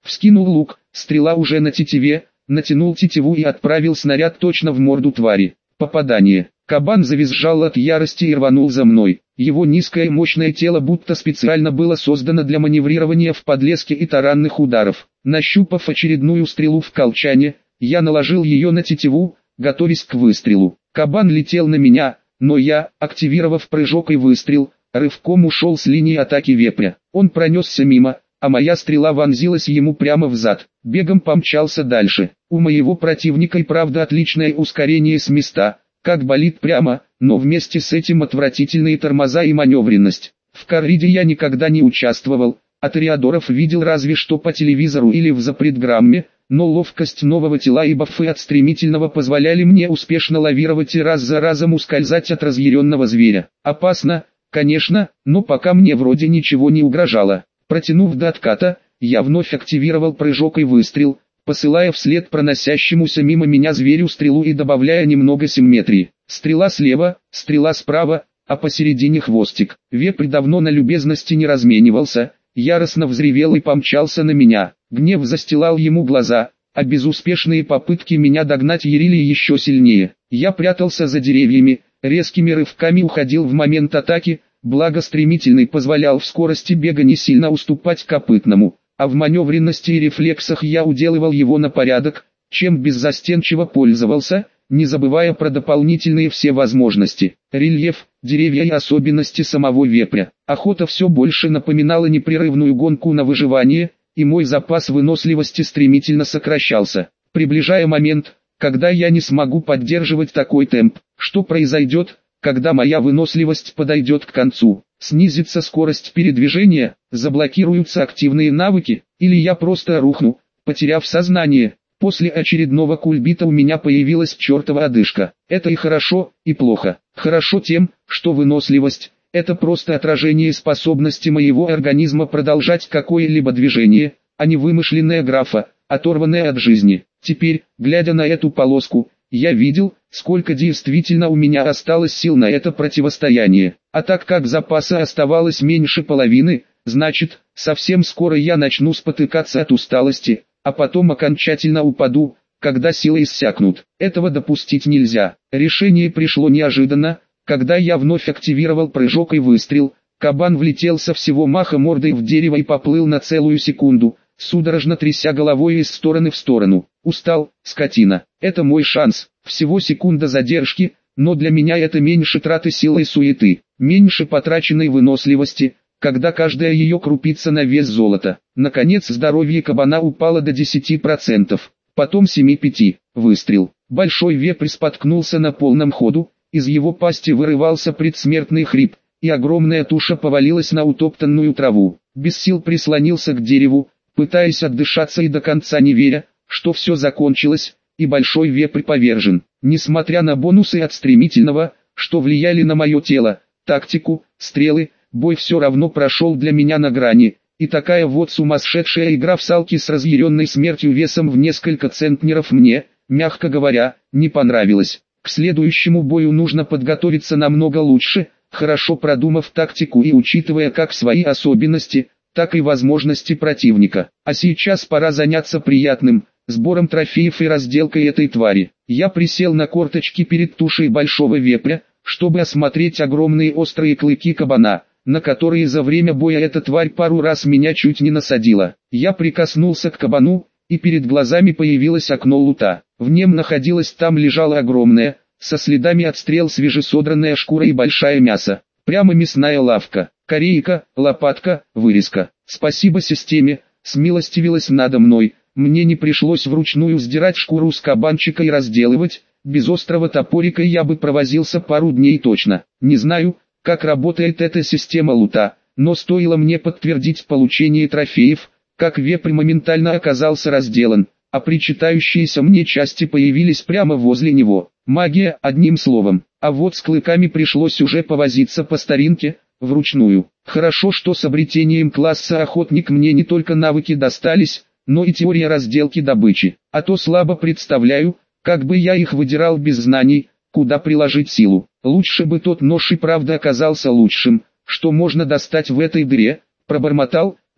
Вскинул лук, стрела уже на тетиве, натянул тетиву и отправил снаряд точно в морду твари. Попадание. Кабан завизжал от ярости и рванул за мной. Его низкое и мощное тело будто специально было создано для маневрирования в подлеске и таранных ударов. Нащупав очередную стрелу в колчане, я наложил ее на тетиву, готовясь к выстрелу. Кабан летел на меня, но я, активировав прыжок и выстрел, рывком ушел с линии атаки вепря. Он пронесся мимо, а моя стрела вонзилась ему прямо в зад. Бегом помчался дальше. У моего противника и правда отличное ускорение с места, как болид прямо, но вместе с этим отвратительные тормоза и маневренность. В корриде я никогда не участвовал, а тореадоров видел разве что по телевизору или в запретграмме, но ловкость нового тела и бафы от стремительного позволяли мне успешно лавировать и раз за разом ускользать от разъяренного зверя. Опасно, конечно, но пока мне вроде ничего не угрожало. Протянув до отката, я вновь активировал прыжок и выстрел, посылая вслед проносящемуся мимо меня зверю стрелу и добавляя немного симметрии. Стрела слева, стрела справа, а посередине хвостик. Вепрь давно на любезности не разменивался, яростно взревел и помчался на меня. Гнев застилал ему глаза, а безуспешные попытки меня догнать ярили еще сильнее. Я прятался за деревьями, резкими рывками уходил в момент атаки, благо стремительный позволял в скорости бега не сильно уступать копытному, а в маневренности и рефлексах я уделывал его на порядок, чем беззастенчиво пользовался, не забывая про дополнительные все возможности. Рельеф, деревья и особенности самого вепря. Охота все больше напоминала непрерывную гонку на выживание, и мой запас выносливости стремительно сокращался. Приближая момент, когда я не смогу поддерживать такой темп, что произойдет, когда моя выносливость подойдет к концу? Снизится скорость передвижения, заблокируются активные навыки, или я просто рухну, потеряв сознание. После очередного кульбита у меня появилась чертова одышка. Это и хорошо, и плохо. Хорошо тем, что выносливость – это просто отражение способности моего организма продолжать какое-либо движение, а не вымышленная графа, оторванная от жизни. Теперь, глядя на эту полоску, я видел, сколько действительно у меня осталось сил на это противостояние. А так как запаса оставалось меньше половины, значит, совсем скоро я начну спотыкаться от усталости, а потом окончательно упаду, когда силы иссякнут. Этого допустить нельзя. Решение пришло неожиданно, когда я вновь активировал прыжок и выстрел. Кабан влетел со всего маха мордой в дерево и поплыл на целую секунду, судорожно тряся головой из стороны в сторону. Устал, скотина. Это мой шанс. Всего секунда задержки, но для меня это меньше траты силы и суеты, меньше потраченной выносливости, когда каждая ее крупица на вес золота. Наконец здоровье кабана упало до 10%, потом 7-5. Выстрел. Большой вепрь споткнулся на полном ходу, из его пасти вырывался предсмертный хрип, и огромная туша повалилась на утоптанную траву. Без сил прислонился к дереву, пытаясь отдышаться и до конца не веря, что все закончилось, и большой вепрь повержен. Несмотря на бонусы от стремительного, что влияли на мое тело, тактику, стрелы, бой все равно прошел для меня на грани, и такая вот сумасшедшая игра в салки с разъяренной смертью весом в несколько центнеров мне, мягко говоря, не понравилась. К следующему бою нужно подготовиться намного лучше, хорошо продумав тактику и учитывая как свои особенности, так и возможности противника. А сейчас пора заняться приятным, сбором трофеев и разделкой этой твари. Я присел на корточки перед тушей большого вепря, чтобы осмотреть огромные острые клыки кабана, на которые за время боя эта тварь пару раз меня чуть не насадила. Я прикоснулся к кабану, и перед глазами появилось окно лута. В нем находилась, там лежала огромная, со следами от стрел свежесодранная шкура и большая мясо. Прямо мясная лавка, корейка, лопатка, вырезка. Спасибо системе, смилостивилась надо мной. Мне не пришлось вручную сдирать шкуру с кабанчика и разделывать, без острого топорика я бы провозился пару дней точно. Не знаю, как работает эта система лута, но стоило мне подтвердить получение трофеев, как вепрь моментально оказался разделан, а причитающиеся мне части появились прямо возле него. Магия, одним словом. А вот с клыками пришлось уже повозиться по старинке, вручную. Хорошо, что с обретением класса охотник мне не только навыки достались, но и теория разделки добычи. А то слабо представляю, как бы я их выдирал без знаний, куда приложить силу. Лучше бы тот нож и правда оказался лучшим, что можно достать в этой дыре, пробормотал,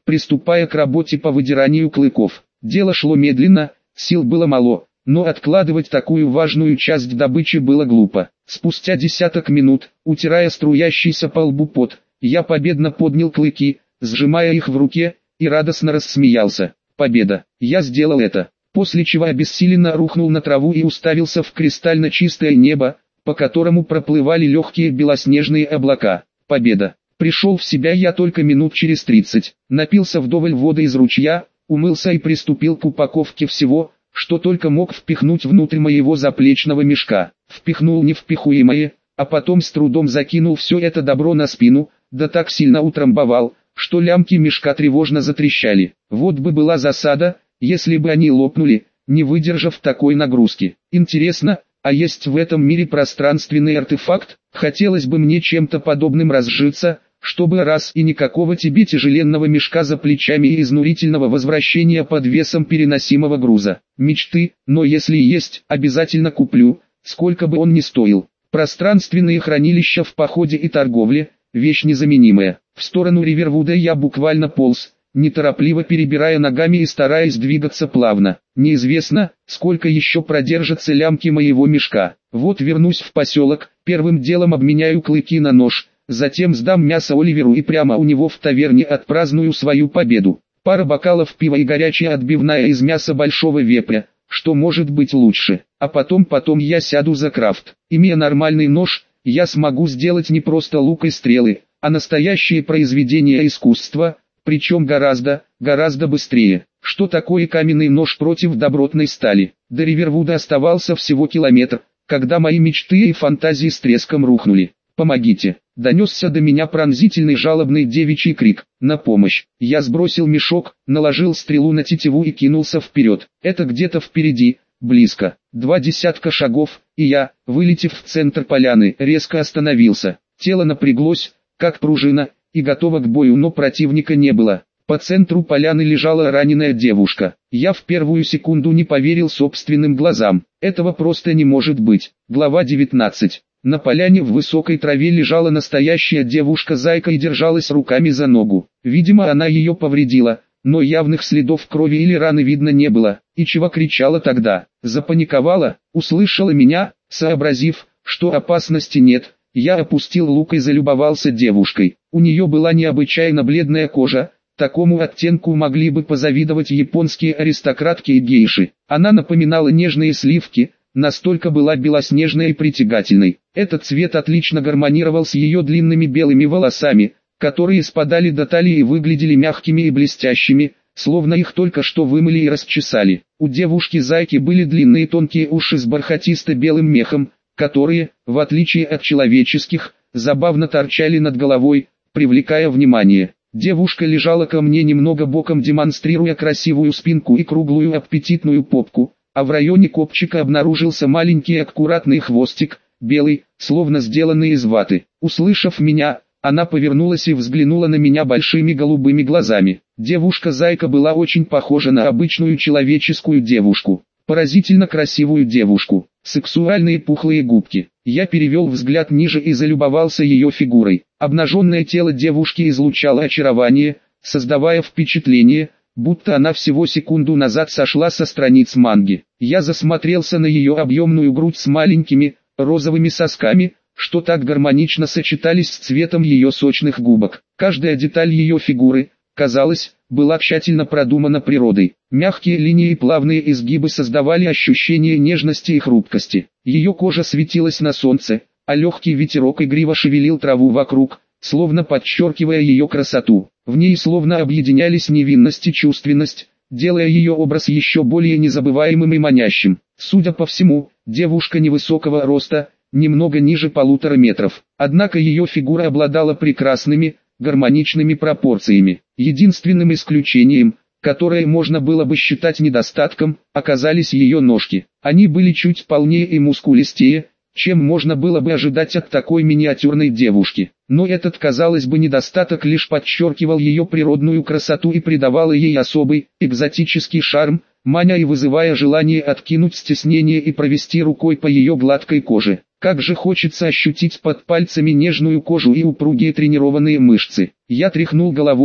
приступая к работе по выдиранию клыков. Дело шло медленно, сил было мало, но откладывать такую важную часть добычи было глупо. Спустя десяток минут, утирая струящийся по лбу пот, я победно поднял клыки, сжимая их в руке, и радостно рассмеялся. Победа! Я сделал это! После чего обессиленно рухнул на траву и уставился в кристально чистое небо, по которому проплывали легкие белоснежные облака. Победа! Пришел в себя я только минут через 30, напился вдоволь воды из ручья, умылся и приступил к упаковке всего, что только мог впихнуть внутрь моего заплечного мешка. Впихнул невпихуемое, а потом с трудом закинул все это добро на спину, да так сильно утрамбовал, что лямки мешка тревожно затрещали. Вот бы была засада, если бы они лопнули, не выдержав такой нагрузки. Интересно, а есть в этом мире пространственный артефакт? Хотелось бы мне чем-то подобным разжиться, чтобы раз и никакого тебе тяжеленного мешка за плечами и изнурительного возвращения под весом переносимого груза. Мечты, но если есть, обязательно куплю, сколько бы он ни стоил. Пространственные хранилища в походе и торговле – вещь незаменимая. В сторону Ривервуда я буквально полз, неторопливо перебирая ногами и стараясь двигаться плавно. Неизвестно, сколько еще продержатся лямки моего мешка. Вот вернусь в поселок, первым делом обменяю клыки на нож, затем сдам мясо Оливеру и прямо у него в таверне отпраздную свою победу. Пара бокалов пива и горячая отбивная из мяса большого вепря, что может быть лучше. А потом я сяду за крафт. Имея нормальный нож, я смогу сделать не просто лук и стрелы, а настоящее произведение искусства, причем гораздо быстрее. Что такое каменный нож против добротной стали? До Ривервуда оставался всего километр, когда мои мечты и фантазии с треском рухнули. «Помогите!» — донесся до меня пронзительный жалобный девичий крик. «На помощь!» Я сбросил мешок, наложил стрелу на тетиву и кинулся вперед. Это где-то впереди, близко. 20 шагов, и я, вылетев в центр поляны, резко остановился. Тело напряглось, как пружина, и готово к бою, но противника не было. По центру поляны лежала раненая девушка. Я в первую секунду не поверил собственным глазам. Этого просто не может быть. Глава 19. На поляне в высокой траве лежала настоящая девушка-зайка и держалась руками за ногу. Видимо, она ее повредила, но явных следов крови или раны видно не было. И чего кричала тогда? Запаниковала, услышала меня, сообразив, что опасности нет. Я опустил лук и залюбовался девушкой. У нее была необычайно бледная кожа, такому оттенку могли бы позавидовать японские аристократки и гейши. Она напоминала нежные сливки, настолько была белоснежной и притягательной. Этот цвет отлично гармонировал с ее длинными белыми волосами, которые спадали до талии и выглядели мягкими и блестящими, словно их только что вымыли и расчесали. У девушки-зайки были длинные тонкие уши с бархатисто-белым мехом, которые, в отличие от человеческих, забавно торчали над головой, привлекая внимание. Девушка лежала ко мне немного боком, демонстрируя красивую спинку и круглую аппетитную попку, а в районе копчика обнаружился маленький аккуратный хвостик, белый, словно сделанный из ваты. Услышав меня, она повернулась и взглянула на меня большими голубыми глазами. Девушка-зайка была очень похожа на обычную человеческую девушку. Поразительно красивую девушку, сексуальные пухлые губки. Я перевел взгляд ниже и залюбовался ее фигурой. Обнаженное тело девушки излучало очарование, создавая впечатление, будто она всего секунду назад сошла со страниц манги. Я засмотрелся на ее объемную грудь с маленькими, розовыми сосками, что так гармонично сочетались с цветом ее сочных губок. Каждая деталь ее фигуры, казалось, была тщательно продумана природой. Мягкие линии и плавные изгибы создавали ощущение нежности и хрупкости. Ее кожа светилась на солнце, а легкий ветерок игриво шевелил траву вокруг, словно подчеркивая ее красоту. В ней словно объединялись невинность и чувственность, делая ее образ еще более незабываемым и манящим. Судя по всему, девушка невысокого роста, немного ниже 1,5 метров. Однако ее фигура обладала прекрасными, гармоничными пропорциями. Единственным исключением, которое можно было бы считать недостатком, оказались ее ножки. Они были чуть полнее и мускулистее, чем можно было бы ожидать от такой миниатюрной девушки. Но этот, казалось бы, недостаток лишь подчеркивал ее природную красоту и придавал ей особый, экзотический шарм, маня и вызывая желание откинуть стеснение и провести рукой по ее гладкой коже. Как же хочется ощутить под пальцами нежную кожу и упругие тренированные мышцы. Я тряхнул головой,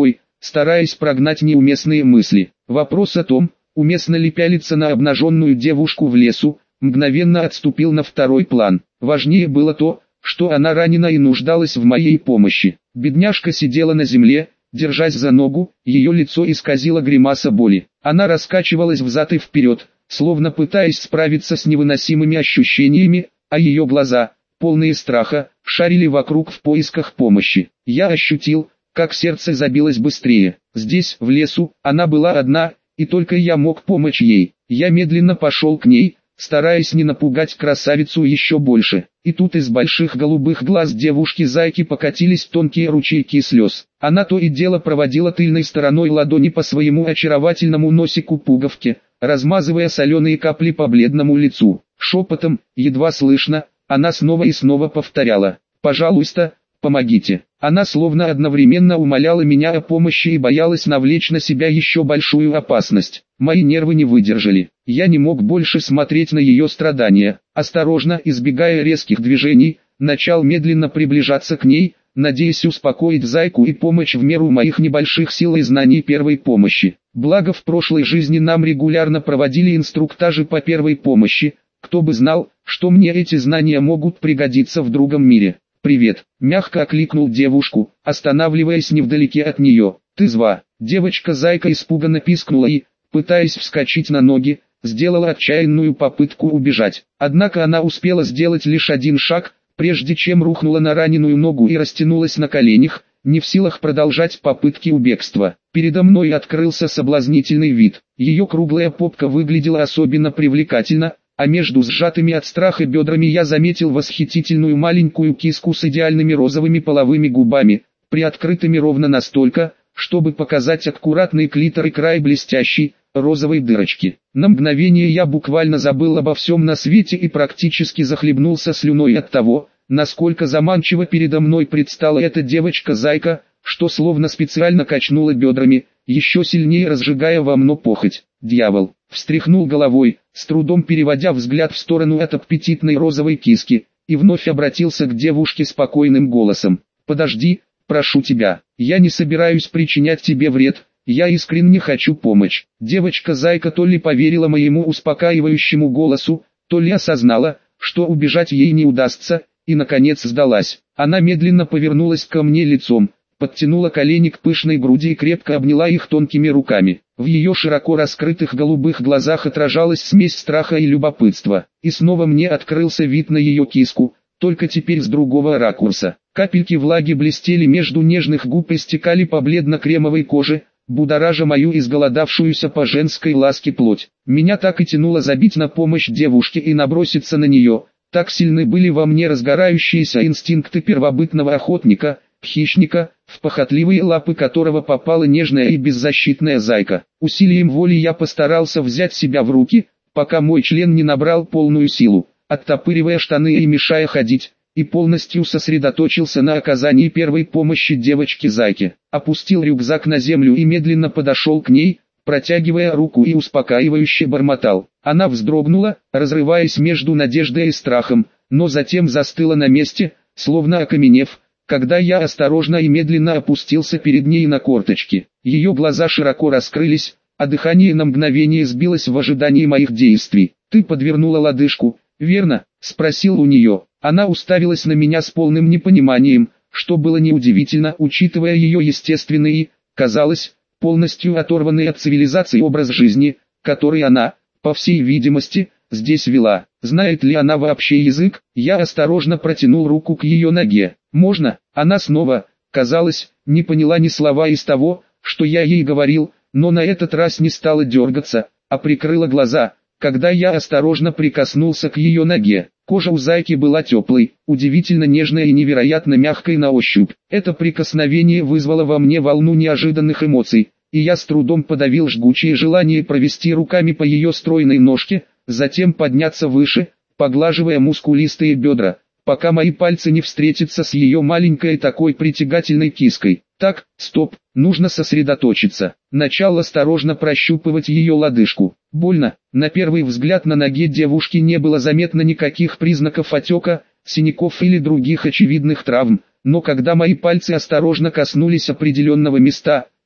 стараясь прогнать неуместные мысли. Вопрос о том, уместно ли пялиться на обнаженную девушку в лесу, мгновенно отступил на второй план. Важнее было то, что она ранена и нуждалась в моей помощи. Бедняжка сидела на земле, держась за ногу, ее лицо исказило гримаса боли. Она раскачивалась взад и вперед, словно пытаясь справиться с невыносимыми ощущениями, а ее глаза, полные страха, шарили вокруг в поисках помощи. Я ощутил, как сердце забилось быстрее. Здесь, в лесу, она была одна, и только я мог помочь ей. Я медленно пошел к ней, стараясь не напугать красавицу еще больше. И тут из больших голубых глаз девушки-зайки покатились тонкие ручейки слез. Она то и дело проводила тыльной стороной ладони по своему очаровательному носику пуговки, размазывая соленые капли по бледному лицу. Шепотом, едва слышно, она снова и снова повторяла: «Пожалуйста, помогите». Она словно одновременно умоляла меня о помощи и боялась навлечь на себя еще большую опасность. Мои нервы не выдержали. Я не мог больше смотреть на ее страдания. Осторожно, избегая резких движений, начал медленно приближаться к ней, надеясь успокоить зайку и помочь в меру моих небольших сил и знаний первой помощи. Благо в прошлой жизни нам регулярно проводили инструктажи по первой помощи. Кто бы знал, что мне эти знания могут пригодиться в другом мире. «Привет», — мягко окликнул девушку, останавливаясь невдалеке от нее. «Ты зва?» Девочка-зайка испуганно пискнула и, пытаясь вскочить на ноги, сделала отчаянную попытку убежать. Однако она успела сделать лишь один шаг, прежде чем рухнула на раненую ногу и растянулась на коленях, не в силах продолжать попытки убегства. Передо мной открылся соблазнительный вид. Ее круглая попка выглядела особенно привлекательно, а между сжатыми от страха бедрами я заметил восхитительную маленькую киску с идеальными розовыми половыми губами, приоткрытыми ровно настолько, чтобы показать аккуратный клитор и край блестящей, розовой дырочки. На мгновение я буквально забыл обо всем на свете и практически захлебнулся слюной от того, насколько заманчиво передо мной предстала эта девочка-зайка, что словно специально качнула бедрами, еще сильнее разжигая во мне похоть. Дьявол! Встряхнул головой, с трудом переводя взгляд в сторону от аппетитной розовой киски, и вновь обратился к девушке спокойным голосом. «Подожди, прошу тебя, я не собираюсь причинять тебе вред, я искренне хочу помочь». Девочка-зайка то ли поверила моему успокаивающему голосу, то ли осознала, что убежать ей не удастся, и наконец сдалась. Она медленно повернулась ко мне лицом, подтянула колени к пышной груди и крепко обняла их тонкими руками. В ее широко раскрытых голубых глазах отражалась смесь страха и любопытства. И снова мне открылся вид на ее киску, только теперь с другого ракурса. Капельки влаги блестели между нежных губ и стекали по бледно-кремовой коже, будоража мою изголодавшуюся по женской ласке плоть. Меня так и тянуло забить на помощь девушке и наброситься на нее. Так сильны были во мне разгорающиеся инстинкты первобытного охотника, хищника, в похотливые лапы которого попала нежная и беззащитная зайка. Усилием воли я постарался взять себя в руки, пока мой член не набрал полную силу, оттопыривая штаны и мешая ходить, и полностью сосредоточился на оказании первой помощи девочке-зайке. Опустил рюкзак на землю и медленно подошел к ней, протягивая руку и успокаивающе бормотал. Она вздрогнула, разрываясь между надеждой и страхом, но затем застыла на месте, словно окаменев, когда я осторожно и медленно опустился перед ней на корточки. Ее глаза широко раскрылись, а дыхание на мгновение сбилось в ожидании моих действий. «Ты подвернула лодыжку, верно?» — спросил у нее. Она уставилась на меня с полным непониманием, что было неудивительно, учитывая ее естественный и, казалось, полностью оторванный от цивилизации образ жизни, который она, по всей видимости, здесь вела. Знает ли она вообще язык? Я осторожно протянул руку к ее ноге. «Можно?» Она снова, казалось, не поняла ни слова из того, что я ей говорил, но на этот раз не стала дергаться, а прикрыла глаза, когда я осторожно прикоснулся к ее ноге. Кожа у зайки была теплой, удивительно нежной и невероятно мягкой на ощупь. Это прикосновение вызвало во мне волну неожиданных эмоций, и я с трудом подавил жгучее желание провести руками по ее стройной ножке, затем подняться выше, поглаживая мускулистые бедра, пока мои пальцы не встретятся с ее маленькой такой притягательной киской. Так, стоп, нужно сосредоточиться. Начал осторожно прощупывать ее лодыжку. Больно. На первый взгляд на ноге девушки не было заметно никаких признаков отека, синяков или других очевидных травм, но когда мои пальцы осторожно коснулись определенного места,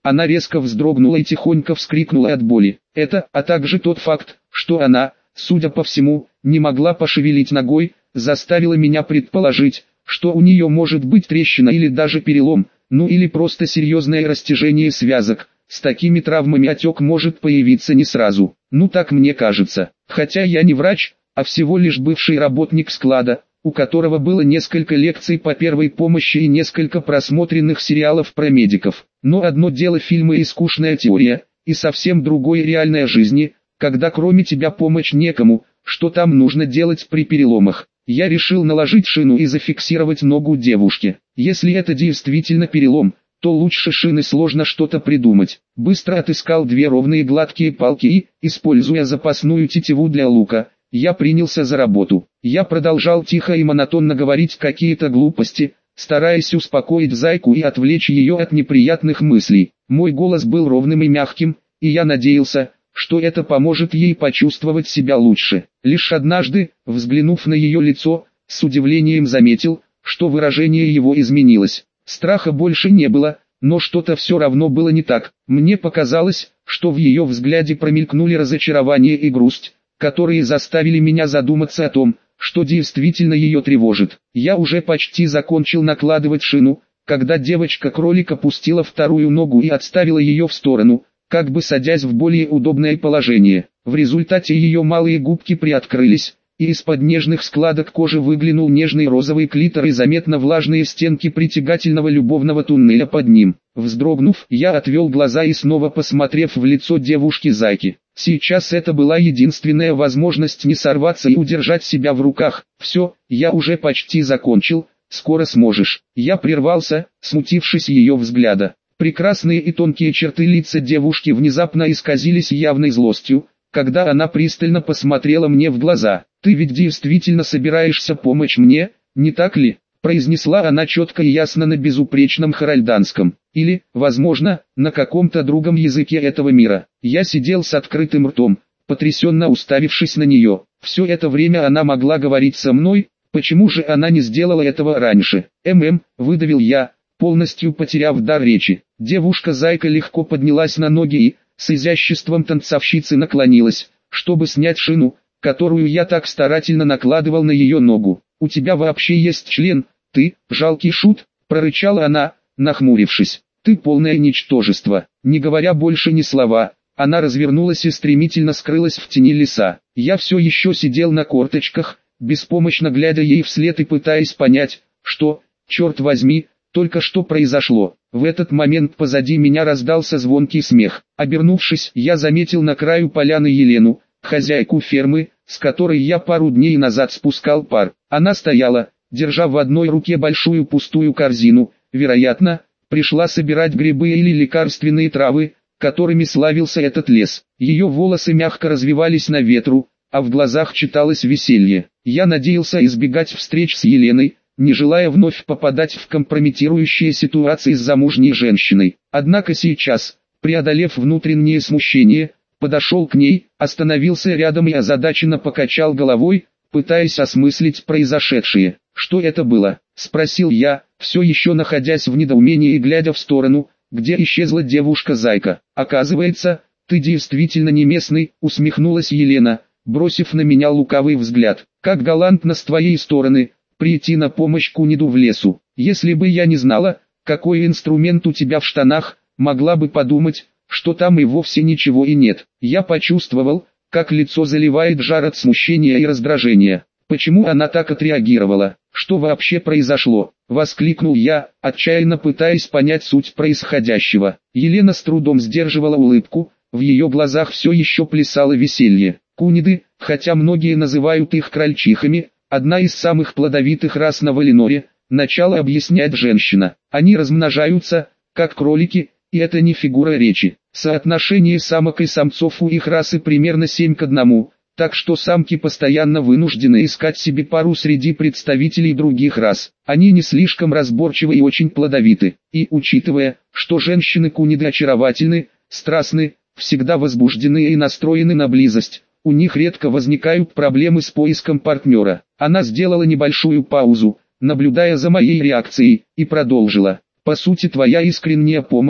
Она резко вздрогнула и тихонько вскрикнула от боли. Это, а также тот факт, что она, судя по всему, не могла пошевелить ногой, заставило меня предположить, что у нее может быть трещина или даже перелом, ну или просто серьезное растяжение связок. С такими травмами отек может появиться не сразу. Ну так мне кажется. Хотя я не врач, а всего лишь бывший работник склада, у которого было несколько лекций по первой помощи и несколько просмотренных сериалов про медиков. Но одно дело фильмы и скучная теория, и совсем другое реальная жизнь, когда кроме тебя помощь некому. Что там нужно делать при переломах? Я решил наложить шину и зафиксировать ногу девушки. Если это действительно перелом, то лучше шины сложно что-то придумать. Быстро отыскал две ровные гладкие палки и, используя запасную тетиву для лука, я принялся за работу. Я продолжал тихо и монотонно говорить какие-то глупости, стараясь успокоить зайку и отвлечь ее от неприятных мыслей. Мой голос был ровным и мягким, и я надеялся, что это поможет ей почувствовать себя лучше. Лишь однажды, взглянув на ее лицо, с удивлением заметил, что выражение его изменилось. Страха больше не было, но что-то все равно было не так. Мне показалось, что в ее взгляде промелькнули разочарование и грусть, которые заставили меня задуматься о том, что действительно ее тревожит. Я уже почти закончил накладывать шину, когда девочка-кролик опустила вторую ногу и отставила ее в сторону, как бы садясь в более удобное положение. В результате ее малые губки приоткрылись, и из-под нежных складок кожи выглянул нежный розовый клитор и заметно влажные стенки притягательного любовного туннеля под ним. Вздрогнув, я отвел глаза и снова посмотрев в лицо девушки-зайки. Сейчас это была единственная возможность не сорваться и удержать себя в руках. Все, я уже почти закончил, скоро сможешь. Я прервался, смутившись ее взгляда. Прекрасные и тонкие черты лица девушки внезапно исказились явной злостью, когда она пристально посмотрела мне в глаза. «Ты ведь действительно собираешься помочь мне, не так ли?» произнесла она четко и ясно на безупречном харальданском, или, возможно, на каком-то другом языке этого мира. Я сидел с открытым ртом, потрясенно уставившись на нее. Все это время она могла говорить со мной, почему же она не сделала этого раньше? Выдавил я, полностью потеряв дар речи. Девушка-зайка легко поднялась на ноги и, с изяществом танцовщицы наклонилась, чтобы снять шину, которую я так старательно накладывал на ее ногу. «У тебя вообще есть член, ты, жалкий шут?» – прорычала она, нахмурившись. «Ты полное ничтожество». Не говоря больше ни слова, она развернулась и стремительно скрылась в тени леса. Я все еще сидел на корточках, беспомощно глядя ей вслед и пытаясь понять, что, черт возьми, только что произошло. В этот момент позади меня раздался звонкий смех. Обернувшись, я заметил на краю поляны Елену, хозяйку фермы, с которой я пару дней назад спускал пар. Она стояла, держа в одной руке большую пустую корзину, вероятно, пришла собирать грибы или лекарственные травы, которыми славился этот лес. Ее волосы мягко развивались на ветру, а в глазах читалось веселье. Я надеялся избегать встреч с Еленой, не желая вновь попадать в компрометирующие ситуации с замужней женщиной. Однако сейчас, преодолев внутреннее смущение, подошел к ней, остановился рядом и озадаченно покачал головой, пытаясь осмыслить произошедшее. «Что это было?» – спросил я, все еще находясь в недоумении и глядя в сторону, где исчезла девушка-зайка. «Оказывается, ты действительно не местный», – усмехнулась Елена, бросив на меня лукавый взгляд. «Как галантно с твоей стороны прийти на помощь куниду в лесу. Если бы я не знала, какой инструмент у тебя в штанах, могла бы подумать, что там и вовсе ничего и нет». Я почувствовал, как лицо заливает жар от смущения и раздражения. Почему она так отреагировала? Что вообще произошло? Воскликнул я, отчаянно пытаясь понять суть происходящего. Елена с трудом сдерживала улыбку, в ее глазах все еще плясало веселье. Куниды, хотя многие называют их крольчихами, одна из самых плодовитых рас на Валиноре, начала объяснять женщина. Они размножаются, как кролики, и это не фигура речи. Соотношение самок и самцов у их расы примерно 7 к 1, так что самки постоянно вынуждены искать себе пару среди представителей других рас. Они не слишком разборчивы и очень плодовиты. И, учитывая, что женщины-куниды очаровательны, страстны, всегда возбуждены и настроены на близость, у них редко возникают проблемы с поиском партнера. Она сделала небольшую паузу, наблюдая за моей реакцией, и продолжила. «По сути, твоя искренняя помощь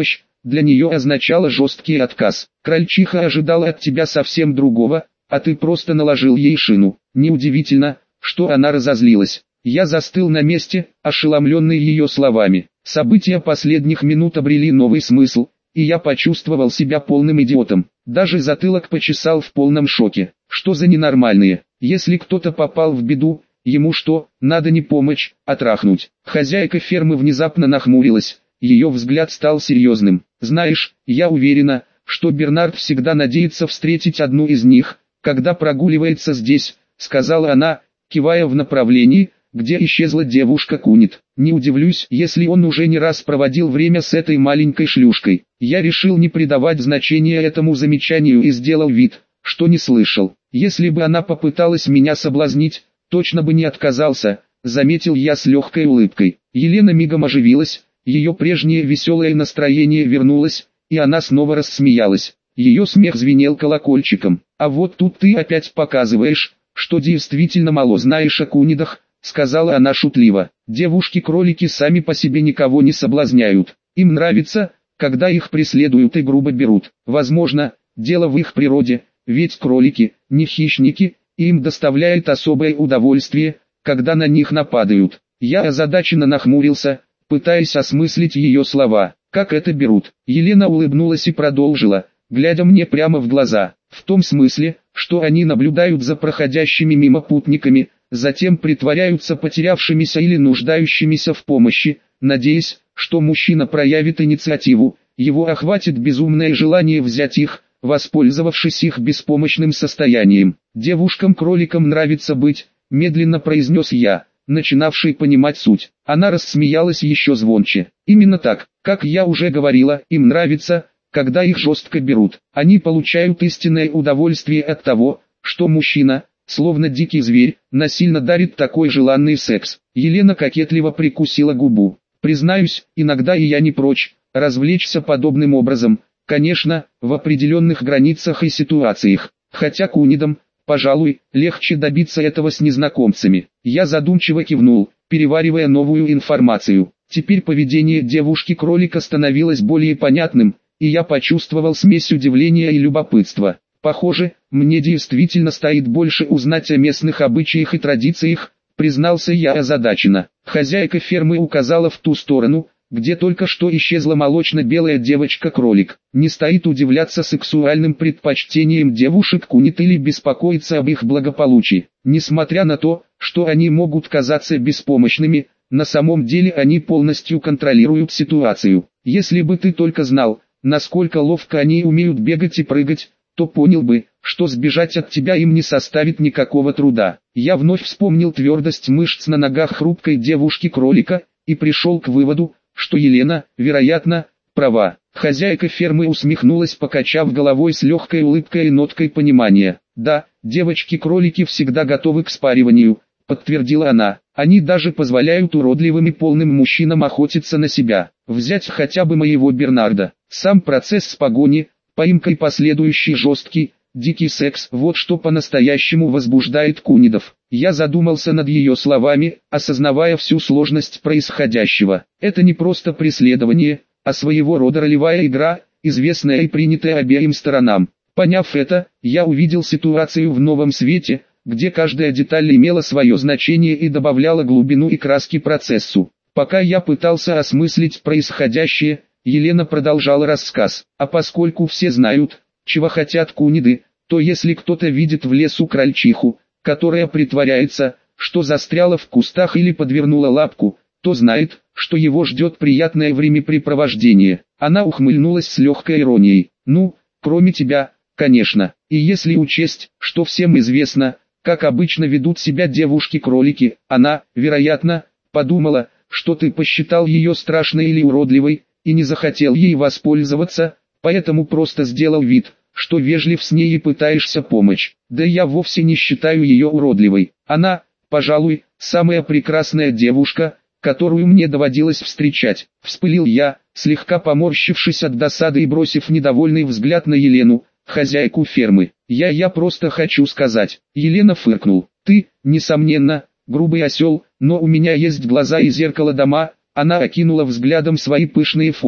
для нее означало жесткий отказ. Крольчиха ожидала от тебя совсем другого, а ты просто наложил ей шину. Неудивительно, что она разозлилась. Я застыл на месте, ошеломленный ее словами. События последних минут обрели новый смысл, и я почувствовал себя полным идиотом. Даже затылок почесал в полном шоке. Что за ненормальные? Если кто-то попал в беду, ему что, надо не помочь, а трахнуть? Хозяйка фермы внезапно нахмурилась. Ее взгляд стал серьезным. Знаешь, я уверена, что Бернард всегда надеется встретить одну из них, когда прогуливается здесь, сказала она, кивая в направлении, где исчезла девушка Кунит. Не удивлюсь, если он уже не раз проводил время с этой маленькой шлюшкой. Я решил не придавать значения этому замечанию и сделал вид, что не слышал. Если бы она попыталась меня соблазнить, точно бы не отказался, заметил я с легкой улыбкой. Елена мигом оживилась, ее прежнее веселое настроение вернулось, и она снова рассмеялась. Ее смех звенел колокольчиком. А вот тут ты опять показываешь, что действительно мало знаешь о кунидах, сказала она шутливо. Девушки-кролики сами по себе никого не соблазняют. Им нравится, когда их преследуют и грубо берут. Возможно, дело в их природе, ведь кролики не хищники, и им доставляет особое удовольствие, когда на них нападают. Я озадаченно нахмурился, пытаясь осмыслить ее слова. Как это берут? Елена улыбнулась и продолжила, глядя мне прямо в глаза. В том смысле, что они наблюдают за проходящими мимо путниками, затем притворяются потерявшимися или нуждающимися в помощи, надеясь, что мужчина проявит инициативу, его охватит безумное желание взять их, воспользовавшись их беспомощным состоянием. Девушкам-кроликам нравится быть, медленно произнес я, начинавший понимать суть. Она рассмеялась еще звонче. Именно так, как я уже говорила, им нравится, когда их жестко берут. Они получают истинное удовольствие от того, что мужчина, словно дикий зверь, насильно дарит такой желанный секс. Елена кокетливо прикусила губу. Признаюсь, иногда и я не прочь развлечься подобным образом, конечно, в определенных границах и ситуациях. Хотя кунидам, пожалуй, легче добиться этого с незнакомцами. Я задумчиво кивнул, переваривая новую информацию. Теперь поведение девушки-кролика становилось более понятным, и я почувствовал смесь удивления и любопытства. Похоже, мне действительно стоит больше узнать о местных обычаях и традициях, признался я озадаченно. Хозяйка фермы указала в ту сторону, где только что исчезла молочно-белая девочка-кролик. Не стоит удивляться сексуальным предпочтениям девушек кунит или беспокоиться об их благополучии. Несмотря на то, что они могут казаться беспомощными, на самом деле они полностью контролируют ситуацию. Если бы ты только знал, насколько ловко они умеют бегать и прыгать, то понял бы, что сбежать от тебя им не составит никакого труда. Я вновь вспомнил твердость мышц на ногах хрупкой девушки-кролика, и пришел к выводу, что Елена, вероятно, права. Хозяйка фермы усмехнулась, покачав головой с легкой улыбкой и ноткой понимания. Да, девочки-кролики всегда готовы к спариванию, подтвердила она. Они даже позволяют уродливым и полным мужчинам охотиться на себя. Взять хотя бы моего Бернарда. Сам процесс с погони, поимкой последующий жесткий, дикий секс, вот что по-настоящему возбуждает кунидов. Я задумался над ее словами, осознавая всю сложность происходящего. Это не просто преследование, а своего рода ролевая игра, известная и принятая обеим сторонам. Поняв это, я увидел ситуацию в новом свете, где каждая деталь имела свое значение и добавляла глубину и краски процессу. Пока я пытался осмыслить происходящее, Елена продолжала рассказ. А поскольку все знают, чего хотят куниды, то если кто-то видит в лесу крольчиху, которая притворяется, что застряла в кустах или подвернула лапку, то знает, что его ждет приятное времяпрепровождение. Она ухмыльнулась с легкой иронией. Ну, кроме тебя, конечно. И если учесть, что всем известно, как обычно ведут себя девушки-кролики, она, вероятно, подумала, что ты посчитал ее страшной или уродливой, и не захотел ей воспользоваться, поэтому просто сделал вид, что вежлив с ней и пытаешься помочь. Да я вовсе не считаю ее уродливой. Она, пожалуй, самая прекрасная девушка, которую мне доводилось встречать. Вспылил я, слегка поморщившись от досады и бросив недовольный взгляд на Елену, хозяйку фермы. Я просто хочу сказать. Елена фыркнул. Ты, несомненно, грубый осел, но у меня есть глаза и зеркало дома. Она окинула взглядом свои пышные формы.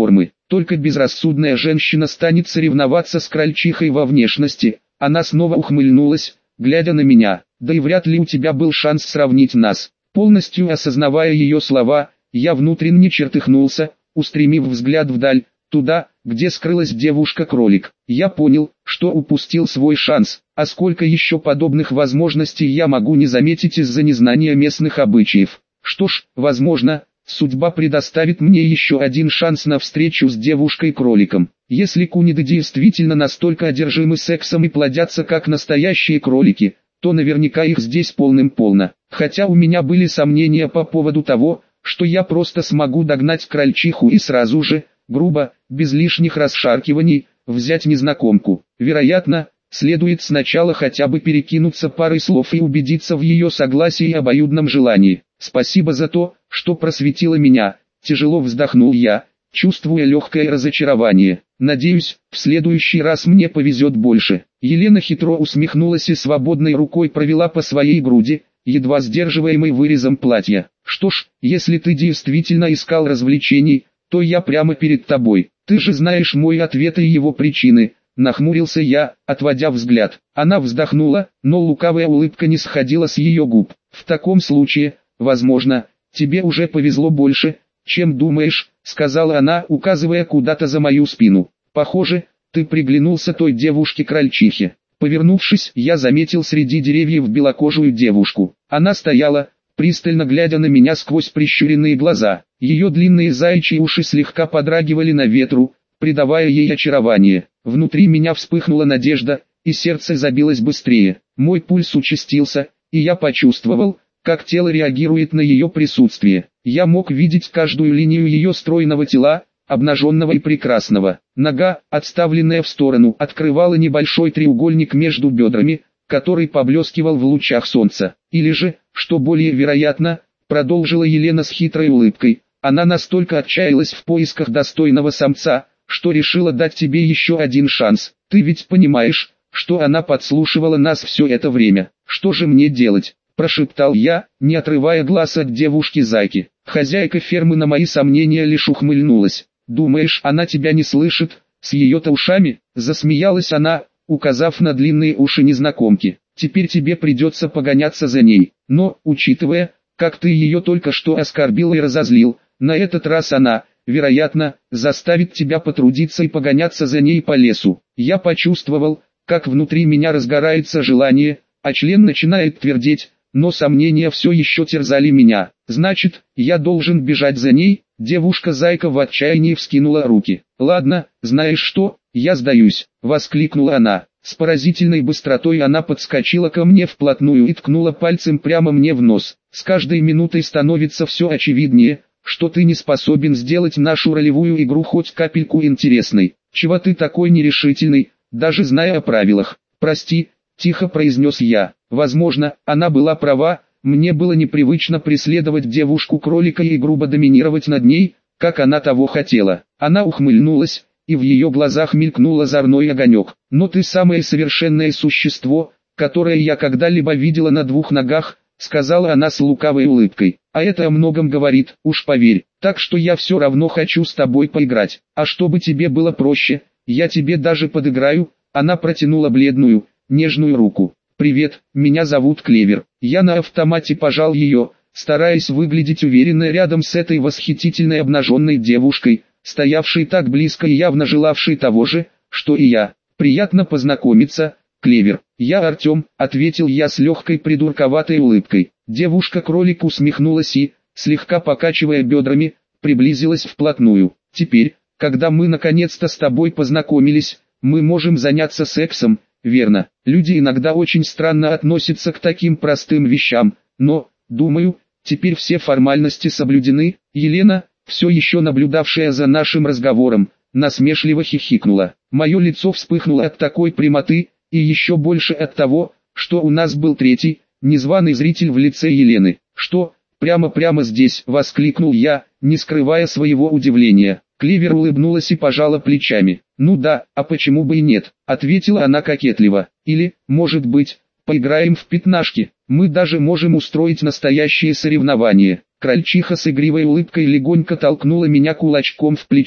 Только безрассудная женщина станет соревноваться с крольчихой во внешности. Она снова ухмыльнулась, глядя на меня. Да и вряд ли у тебя был шанс сравнить нас. Полностью осознавая ее слова, я внутренне чертыхнулся, устремив взгляд вдаль, туда, где скрылась девушка-кролик. Я понял, что упустил свой шанс, а сколько еще подобных возможностей я могу не заметить из-за незнания местных обычаев. Что ж, возможно, судьба предоставит мне еще один шанс на встречу с девушкой-кроликом. Если куниды действительно настолько одержимы сексом и плодятся как настоящие кролики, то наверняка их здесь полным-полно. Хотя у меня были сомнения по поводу того, что я просто смогу догнать крольчиху и сразу же, грубо, без лишних расшаркиваний, взять незнакомку. Вероятно, следует сначала хотя бы перекинуться парой слов и убедиться в ее согласии и обоюдном желании. Спасибо за то, что просветила меня, тяжело вздохнул я, чувствуя легкое разочарование. Надеюсь, в следующий раз мне повезет больше. Елена хитро усмехнулась и свободной рукой провела по своей груди, едва сдерживаемой вырезом платья. Что ж, если ты действительно искал развлечений, то я прямо перед тобой. Ты же знаешь мой ответ и его причины. Нахмурился я, отводя взгляд. Она вздохнула, но лукавая улыбка не сходила с ее губ. В таком случае, возможно, тебе уже повезло больше, чем думаешь, сказала она, указывая куда-то за мою спину. Похоже, ты приглянулся той девушке-крольчихе. Повернувшись, я заметил среди деревьев белокожую девушку. Она стояла, пристально глядя на меня сквозь прищуренные глаза. Ее длинные заячьи уши слегка подрагивали на ветру, придавая ей очарование. Внутри меня вспыхнула надежда, и сердце забилось быстрее. Мой пульс участился, и я почувствовал, как тело реагирует на ее присутствие. Я мог видеть каждую линию ее стройного тела, обнаженного и прекрасного. Нога, отставленная в сторону, открывала небольшой треугольник между бедрами, который поблескивал в лучах солнца. Или же, что более вероятно, продолжила Елена с хитрой улыбкой, она настолько отчаялась в поисках достойного самца, что решила дать тебе еще один шанс. Ты ведь понимаешь, что она подслушивала нас все это время. Что же мне делать? Прошептал я, не отрывая глаз от девушки-зайки. Хозяйка фермы на мои сомнения лишь ухмыльнулась. «Думаешь, она тебя не слышит? С ее-то ушами?» Засмеялась она, указав на длинные уши незнакомки. «Теперь тебе придется погоняться за ней. Но, учитывая, как ты ее только что оскорбил и разозлил, на этот раз она, вероятно, заставит тебя потрудиться и погоняться за ней по лесу». Я почувствовал, как внутри меня разгорается желание, а член начинает твердеть, но сомнения все еще терзали меня. «Значит, я должен бежать за ней?» Девушка-зайка в отчаянии вскинула руки. «Ладно, знаешь что, я сдаюсь», — воскликнула она. С поразительной быстротой она подскочила ко мне вплотную и ткнула пальцем прямо мне в нос. «С каждой минутой становится все очевиднее, что ты не способен сделать нашу ролевую игру хоть капельку интересной. Чего ты такой нерешительный, даже зная о правилах?» «Прости», — тихо произнес я. Возможно, она была права. Мне было непривычно преследовать девушку-кролика и грубо доминировать над ней, как она того хотела. Она ухмыльнулась, и в ее глазах мелькнул озорной огонек. «Но ты самое совершенное существо, которое я когда-либо видела на двух ногах», сказала она с лукавой улыбкой. «А это о многом говорит, уж поверь. Так что я все равно хочу с тобой поиграть. А чтобы тебе было проще, я тебе даже подыграю». Она протянула бледную, нежную руку. «Привет, меня зовут Клевер». Я на автомате пожал ее, стараясь выглядеть уверенно рядом с этой восхитительной обнаженной девушкой, стоявшей так близко и явно желавшей того же, что и я. «Приятно познакомиться, Клевер». «Я Артем», — ответил я с легкой придурковатой улыбкой. Девушка-кролик усмехнулась и, слегка покачивая бедрами, приблизилась вплотную. «Теперь, когда мы наконец-то с тобой познакомились, мы можем заняться сексом». «Верно, люди иногда очень странно относятся к таким простым вещам, но, думаю, теперь все формальности соблюдены». Елена, все еще наблюдавшая за нашим разговором, насмешливо хихикнула. Мое лицо вспыхнуло от такой прямоты, и еще больше от того, что у нас был третий, незваный зритель в лице Елены. «Что, прямо здесь?» — воскликнул я, не скрывая своего удивления. Клевер улыбнулась и пожала плечами. «Ну да, а почему бы и нет?» — ответила она кокетливо. «Или, может быть, поиграем в пятнашки? Мы даже можем устроить настоящее соревнование». Крольчиха с игривой улыбкой легонько толкнула меня кулачком в плечо.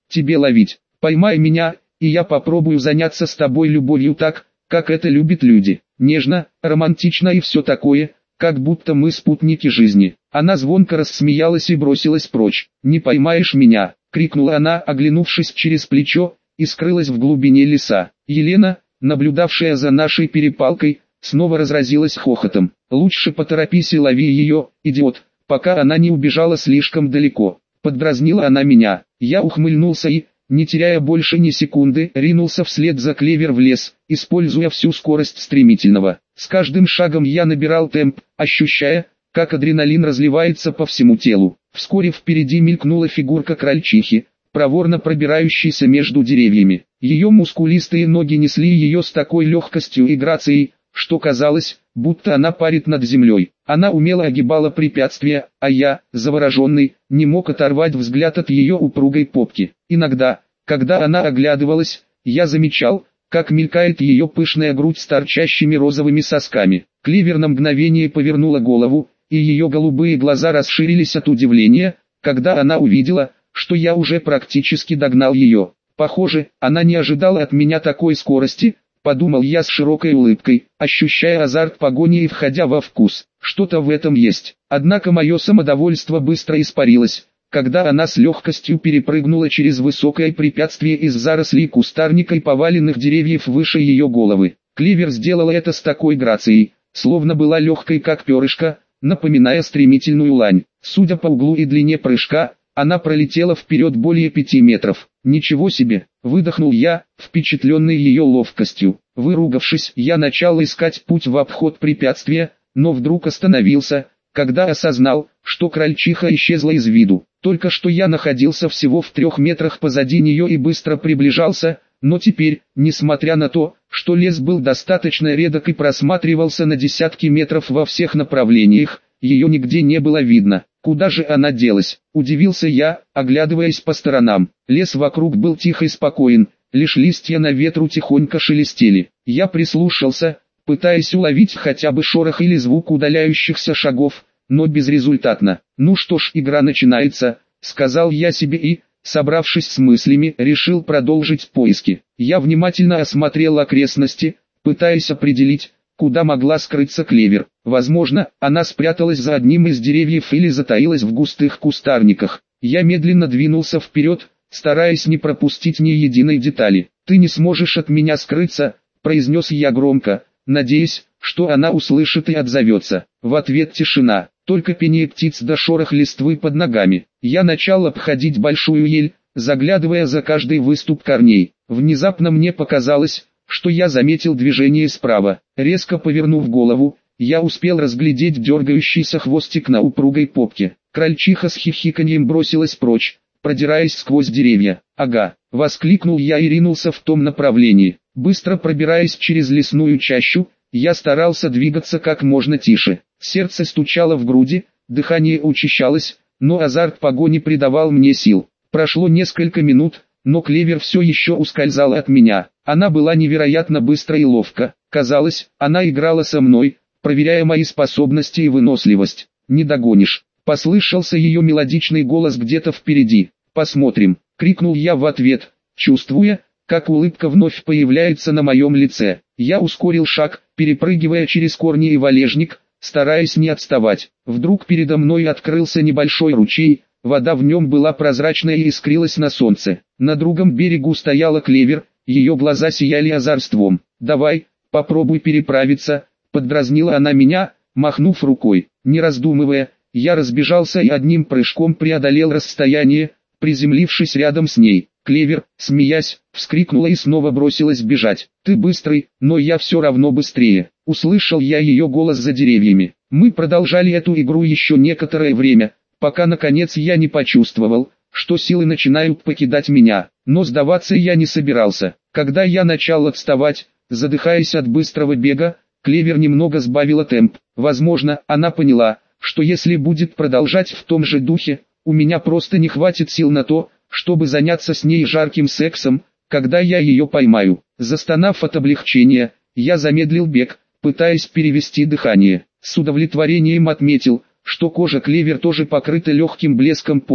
тебе ловить. Поймай меня, и я попробую заняться с тобой любовью так, как это любят люди. Нежно, романтично и все такое, как будто мы спутники жизни». Она звонко рассмеялась и бросилась прочь. «Не поймаешь меня!» — крикнула она, оглянувшись через плечо, и скрылась в глубине леса. Елена, наблюдавшая за нашей перепалкой, снова разразилась хохотом. «Лучше поторопись и лови ее, идиот, пока она не убежала слишком далеко». Поддразнила она меня. Я ухмыльнулся и, не теряя больше ни секунды, ринулся вслед за Клевер в лес, используя всю скорость стремительного. С каждым шагом я набирал темп, ощущая, как адреналин разливается по всему телу. Вскоре впереди мелькнула фигурка крольчихи, проворно пробирающейся между деревьями. Ее мускулистые ноги несли ее с такой легкостью и грацией, что казалось, будто она парит над землей. Она умело огибала препятствия, а я, завороженный, не мог оторвать взгляд от ее упругой попки. Иногда, когда она оглядывалась, я замечал, как мелькает ее пышная грудь с торчащими розовыми сосками. Клевер на мгновение повернула голову, и ее голубые глаза расширились от удивления, когда она увидела, что я уже практически догнал ее. Похоже, она не ожидала от меня такой скорости, подумал я с широкой улыбкой, ощущая азарт погони и входя во вкус. Что-то в этом есть. Однако мое самодовольство быстро испарилось, когда она с легкостью перепрыгнула через высокое препятствие из зарослей кустарника и поваленных деревьев выше ее головы. Клевер сделала это с такой грацией, словно была легкой как перышко, напоминая стремительную лань. Судя по углу и длине прыжка, она пролетела вперед более 5 метров. «Ничего себе!» — выдохнул я, впечатленный ее ловкостью. Выругавшись, я начал искать путь в обход препятствия, но вдруг остановился, когда осознал, что крольчиха исчезла из виду. Только что я находился всего в 3 метрах позади нее и быстро приближался, но теперь, несмотря на то, что лес был достаточно редок и просматривался на десятки метров во всех направлениях, ее нигде не было видно. Куда же она делась? Удивился я, оглядываясь по сторонам. Лес вокруг был тих и спокоен, лишь листья на ветру тихонько шелестели. Я прислушался, пытаясь уловить хотя бы шорох или звук удаляющихся шагов, но безрезультатно. «Ну что ж, игра начинается», — сказал я себе и, собравшись с мыслями, решил продолжить поиски. Я внимательно осмотрел окрестности, пытаясь определить, куда могла скрыться Клевер. Возможно, она спряталась за одним из деревьев или затаилась в густых кустарниках. Я медленно двинулся вперед, стараясь не пропустить ни единой детали. «Ты не сможешь от меня скрыться», — произнес я громко, надеясь, что она услышит и отзовется. В ответ тишина, только пение птиц да шорох листвы под ногами. Я начал обходить большую ель, заглядывая за каждый выступ корней. Внезапно мне показалось, что я заметил движение справа. Резко повернув голову, я успел разглядеть дергающийся хвостик на упругой попке. Крольчиха с хихиканьем бросилась прочь, продираясь сквозь деревья. «Ага!» — воскликнул я и ринулся в том направлении. Быстро пробираясь через лесную чащу, я старался двигаться как можно тише. Сердце стучало в груди, дыхание учащалось, но азарт погони придавал мне сил. Прошло несколько минут, но Клевер все еще ускользала от меня. Она была невероятно быстра и ловка. Казалось, она играла со мной, проверяя мои способности и выносливость. «Не догонишь!» — послышался ее мелодичный голос где-то впереди. «Посмотрим!» — крикнул я в ответ, чувствуя, как улыбка вновь появляется на моем лице. Я ускорил шаг, перепрыгивая через корни и валежник, стараясь не отставать. Вдруг передо мной открылся небольшой ручей, вода в нем была прозрачная и искрилась на солнце. На другом берегу стояла Клевер, ее глаза сияли озорством. «Давай, попробуй переправиться», — поддразнила она меня, махнув рукой. Не раздумывая, я разбежался и одним прыжком преодолел расстояние, приземлившись рядом с ней. Клевер, смеясь, вскрикнула и снова бросилась бежать. «Ты быстрый, но я все равно быстрее», — услышал я ее голос за деревьями. Мы продолжали эту игру еще некоторое время, пока наконец я не почувствовал, что силы начинают покидать меня. Но сдаваться я не собирался. Когда я начал отставать, задыхаясь от быстрого бега, Клевер немного сбавила темп. Возможно, она поняла, что если будет продолжать в том же духе, у меня просто не хватит сил на то, чтобы заняться с ней жарким сексом, когда я ее поймаю. Застонав от облегчения, я замедлил бег, пытаясь перевести дыхание. С удовлетворением отметил, что кожа Клевер тоже покрыта легким блеском пота.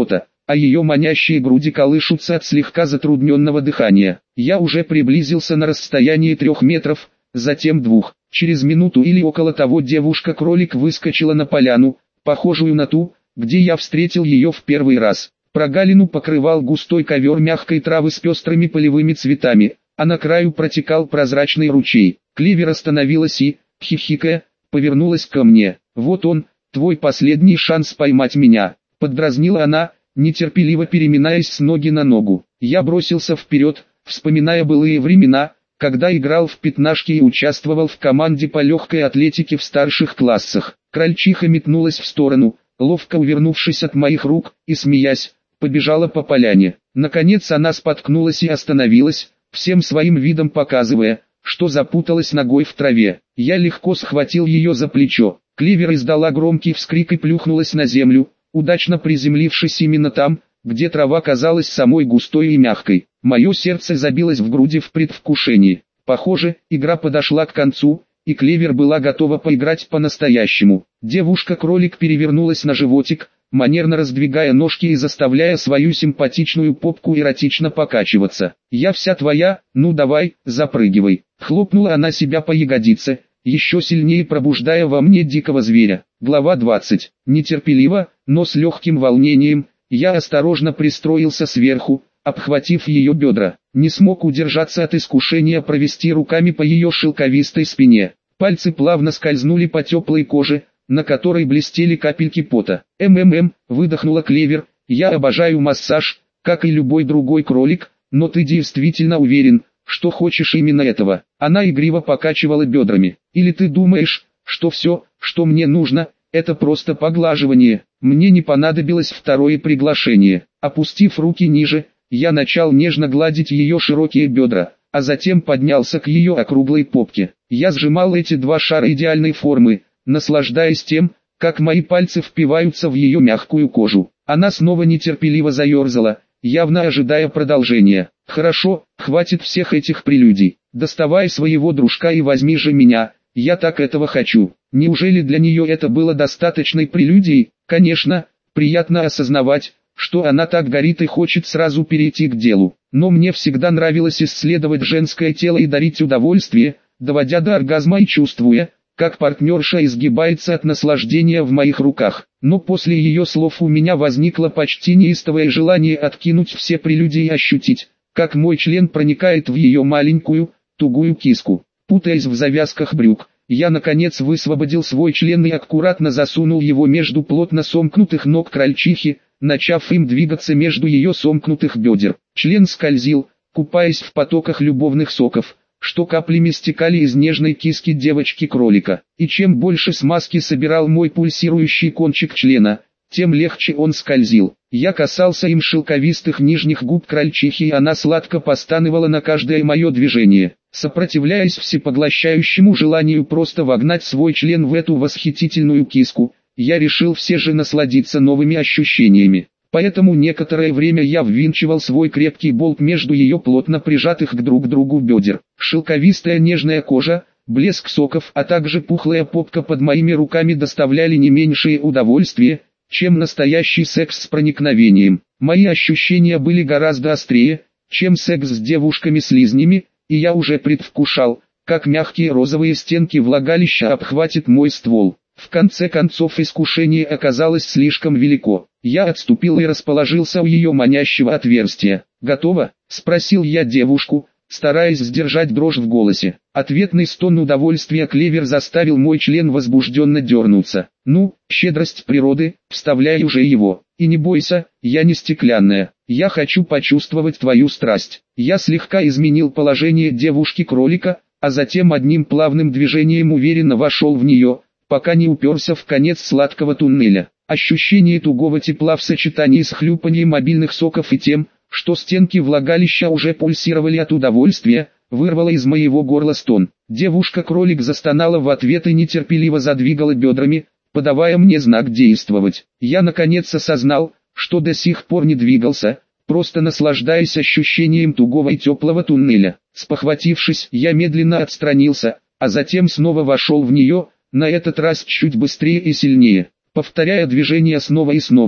а ее манящие груди колышутся от слегка затрудненного дыхания. Я уже приблизился на расстояние 3 метров, затем 2. Через минуту или около того девушка-кролик выскочила на поляну, похожую на ту, где я встретил ее в первый раз. Прогалину покрывал густой ковер мягкой травы с пестрыми полевыми цветами, а на краю протекал прозрачный ручей. Кливер остановилась и, хихикая, повернулась ко мне. «Вот он, твой последний шанс поймать меня», — поддразнила она, нетерпеливо переминаясь с ноги на ногу. Я бросился вперед, вспоминая былые времена, когда играл в пятнашки и участвовал в команде по легкой атлетике в старших классах. Крольчиха метнулась в сторону, ловко увернувшись от моих рук, и, смеясь, побежала по поляне. Наконец она споткнулась и остановилась, всем своим видом показывая, что запуталась ногой в траве. Я легко схватил ее за плечо. Кливер издала громкий вскрик и плюхнулась на землю, удачно приземлившись именно там, где трава казалась самой густой и мягкой. Мое сердце забилось в груди в предвкушении. Похоже, игра подошла к концу, и Кливер была готова поиграть по-настоящему. Девушка-кролик перевернулась на животик, манерно раздвигая ножки и заставляя свою симпатичную попку эротично покачиваться. «Я вся твоя, ну давай, запрыгивай». Хлопнула она себя по ягодице, еще сильнее пробуждая во мне дикого зверя. Глава 20. Нетерпеливо, но с легким волнением, я осторожно пристроился сверху, обхватив ее бедра. Не смог удержаться от искушения провести руками по ее шелковистой спине. Пальцы плавно скользнули по теплой коже, на которой блестели капельки пота. Выдохнула Кливер, я обожаю массаж, как и любой другой кролик, но ты действительно уверен, что хочешь именно этого? Она игриво покачивала бедрами. Или ты думаешь, что все, что мне нужно, это просто поглаживание? Мне не понадобилось второе приглашение. Опустив руки ниже, я начал нежно гладить ее широкие бедра, а затем поднялся к ее округлой попке. Я сжимал эти два шара идеальной формы, наслаждаясь тем, как мои пальцы впиваются в ее мягкую кожу. Она снова нетерпеливо заерзала, явно ожидая продолжения. «Хорошо, хватит всех этих прелюдий. Доставай своего дружка и возьми же меня, я так этого хочу». Неужели для нее это было достаточной прелюдией? Конечно, приятно осознавать, что она так горит и хочет сразу перейти к делу. Но мне всегда нравилось исследовать женское тело и дарить удовольствие, доводя до оргазма и чувствуя, как партнерша изгибается от наслаждения в моих руках. Но после ее слов у меня возникло почти неистовое желание откинуть все прелюдии и ощутить, как мой член проникает в ее маленькую, тугую киску. Путаясь в завязках брюк, я наконец высвободил свой член и аккуратно засунул его между плотно сомкнутых ног крольчихи, начав им двигаться между ее сомкнутых бедер. Член скользил, купаясь в потоках любовных соков, что каплями стекали из нежной киски девочки-кролика. И чем больше смазки собирал мой пульсирующий кончик члена, тем легче он скользил. Я касался им шелковистых нижних губ крольчихи, и она сладко постанывала на каждое мое движение. Сопротивляясь всепоглощающему желанию просто вогнать свой член в эту восхитительную киску, я решил все же насладиться новыми ощущениями. Поэтому некоторое время я ввинчивал свой крепкий болт между ее плотно прижатых друг к другу бедер. Шелковистая нежная кожа, блеск соков, а также пухлая попка под моими руками доставляли не меньшее удовольствие, чем настоящий секс с проникновением. Мои ощущения были гораздо острее, чем секс с девушками-слизнями, и я уже предвкушал, как мягкие розовые стенки влагалища обхватит мой ствол. В конце концов искушение оказалось слишком велико. Я отступил и расположился у ее манящего отверстия. «Готово?» – спросил я девушку, стараясь сдержать дрожь в голосе. Ответный стон удовольствия Кливер заставил мой член возбужденно дернуться. «Ну, щедрость природы, вставляй уже его. И не бойся, я не стеклянная. Я хочу почувствовать твою страсть». Я слегка изменил положение девушки-кролика, а затем одним плавным движением уверенно вошел в нее, пока не уперся в конец сладкого туннеля. Ощущение тугого тепла в сочетании с хлюпаньем мобильных соков и тем, что стенки влагалища уже пульсировали от удовольствия, вырвало из моего горла стон. Девушка-кролик застонала в ответ и нетерпеливо задвигала бедрами, подавая мне знак действовать. Я наконец осознал, что до сих пор не двигался, просто наслаждаясь ощущением тугого и теплого туннеля. Спохватившись, я медленно отстранился, а затем снова вошел в нее, на этот раз чуть быстрее и сильнее. Повторяя движение снова и снова,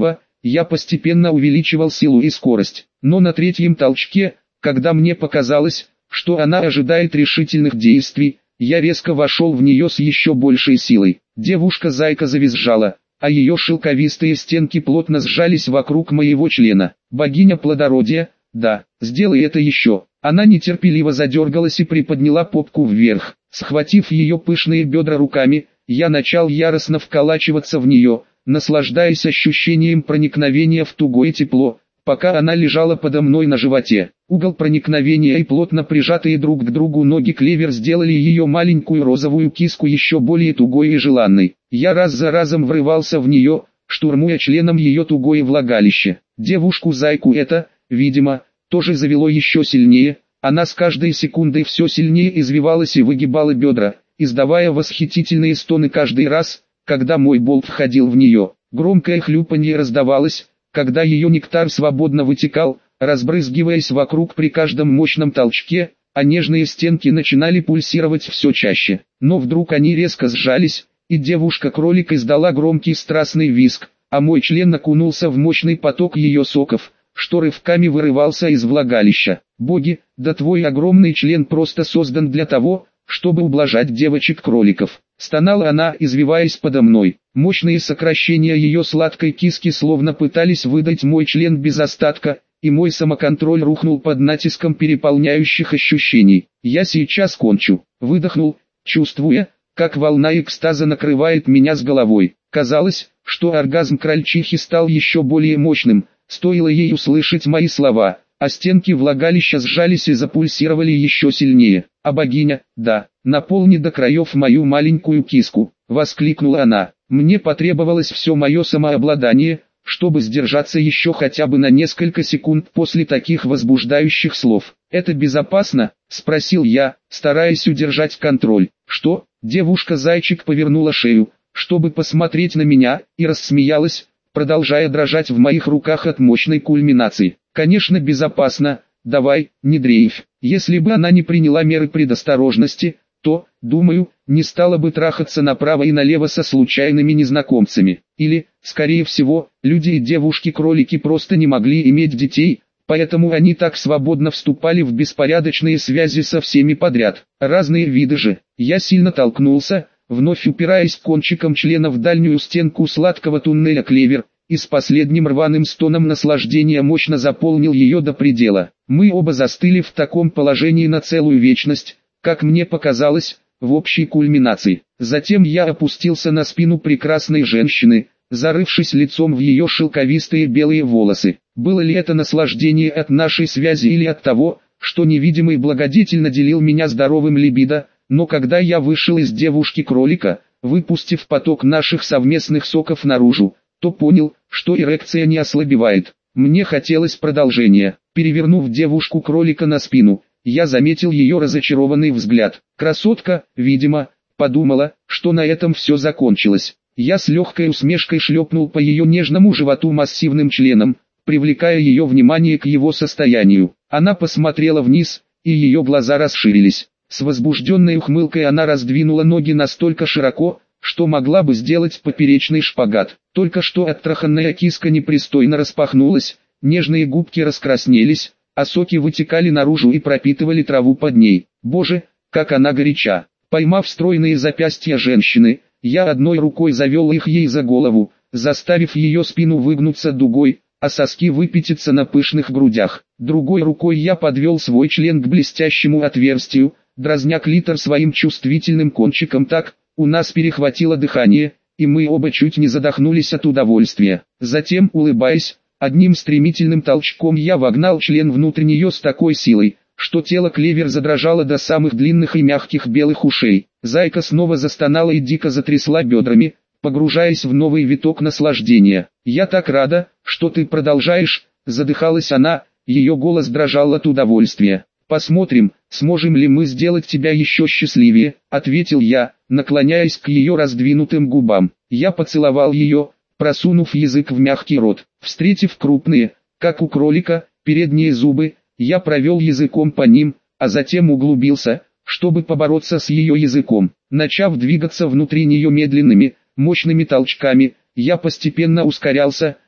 я постепенно увеличивал силу и скорость. Но на третьем толчке, когда мне показалось, что она ожидает решительных действий, я резко вошел в нее с еще большей силой. Девушка-зайка завизжала, а ее шелковистые стенки плотно сжались вокруг моего члена. Богиня плодородия, да, сделай это еще. Она нетерпеливо задергалась и приподняла попку вверх. Схватив ее пышные бедра руками, я начал яростно вколачиваться в нее, наслаждаясь ощущением проникновения в тугое тепло, пока она лежала подо мной на животе. Угол проникновения и плотно прижатые друг к другу ноги Клевер сделали ее маленькую розовую киску еще более тугой и желанной. Я раз за разом врывался в нее, штурмуя членом ее тугое влагалище. Девушку-зайку это, видимо, тоже завело еще сильнее. Она с каждой секундой все сильнее извивалась и выгибала бедра, издавая восхитительные стоны каждый раз, когда мой болт входил в нее. Громкое хлюпанье раздавалось, когда ее нектар свободно вытекал, разбрызгиваясь вокруг при каждом мощном толчке, а нежные стенки начинали пульсировать все чаще. Но вдруг они резко сжались, и девушка-кролик издала громкий страстный визг, а мой член окунулся в мощный поток ее соков, что рывками вырывался из влагалища. Боги, да твой огромный член просто создан для того, чтобы ублажать девочек-кроликов. Стонала она, извиваясь подо мной. Мощные сокращения ее сладкой киски словно пытались выдать мой член без остатка, и мой самоконтроль рухнул под натиском переполняющих ощущений. Я сейчас кончу. Выдохнул, чувствуя, как волна экстаза накрывает меня с головой. Казалось, что оргазм крольчихи стал еще более мощным, стоило ей услышать мои слова, а стенки влагалища сжались и запульсировали еще сильнее. «А богиня, да, наполни до краев мою маленькую киску», — воскликнула она. Мне потребовалось все мое самообладание, чтобы сдержаться еще хотя бы на несколько секунд после таких возбуждающих слов. «Это безопасно?» — спросил я, стараясь удержать контроль. «Что?» — девушка-зайчик повернула шею, чтобы посмотреть на меня, и рассмеялась, продолжая дрожать в моих руках от мощной кульминации. «Конечно безопасно, давай, не дрейфь». Если бы она не приняла меры предосторожности, то, думаю, не стала бы трахаться направо и налево со случайными незнакомцами. Или, скорее всего, люди и девушки-кролики просто не могли иметь детей, поэтому они так свободно вступали в беспорядочные связи со всеми подряд. Разные виды же. Я сильно толкнулся, вновь упираясь кончиком члена в дальнюю стенку сладкого туннеля Клевер, и с последним рваным стоном наслаждения мощно заполнил ее до предела. Мы оба застыли в таком положении на целую вечность, как мне показалось, в общей кульминации. Затем я опустился на спину прекрасной женщины, зарывшись лицом в ее шелковистые белые волосы. Было ли это наслаждение от нашей связи или от того, что невидимый благодетель наделил меня здоровым либидо, но когда я вышел из девушки-кролика, выпустив поток наших совместных соков наружу, то понял, что эрекция не ослабевает. Мне хотелось продолжения. Перевернув девушку-кролика на спину, я заметил ее разочарованный взгляд. Красотка, видимо, подумала, что на этом все закончилось. Я с легкой усмешкой шлепнул по ее нежному животу массивным членом, привлекая ее внимание к его состоянию. Она посмотрела вниз, и ее глаза расширились. С возбужденной ухмылкой она раздвинула ноги настолько широко, что могла бы сделать поперечный шпагат. Только что оттраханная киска непристойно распахнулась, нежные губки раскраснелись, а соки вытекали наружу и пропитывали траву под ней. Боже, как она горяча! Поймав стройные запястья женщины, я одной рукой завел их ей за голову, заставив ее спину выгнуться дугой, а соски выпятиться на пышных грудях. Другой рукой я подвел свой член к блестящему отверстию, дразня клитор своим чувствительным кончиком так, у нас перехватило дыхание, и мы оба чуть не задохнулись от удовольствия. Затем, улыбаясь, одним стремительным толчком я вогнал член внутрь нее с такой силой, что тело Клевер задрожало до самых длинных и мягких белых ушей. Зайка снова застонала и дико затрясла бедрами, погружаясь в новый виток наслаждения. «Я так рада, что ты продолжаешь», — задыхалась она, ее голос дрожал от удовольствия. «Посмотрим, сможем ли мы сделать тебя еще счастливее», — ответил я, наклоняясь к ее раздвинутым губам. Я поцеловал ее, просунув язык в мягкий рот. Встретив крупные, как у кролика, передние зубы, я провел языком по ним, а затем углубился, чтобы побороться с ее языком. Начав двигаться внутри нее медленными, мощными толчками, я постепенно ускорялся,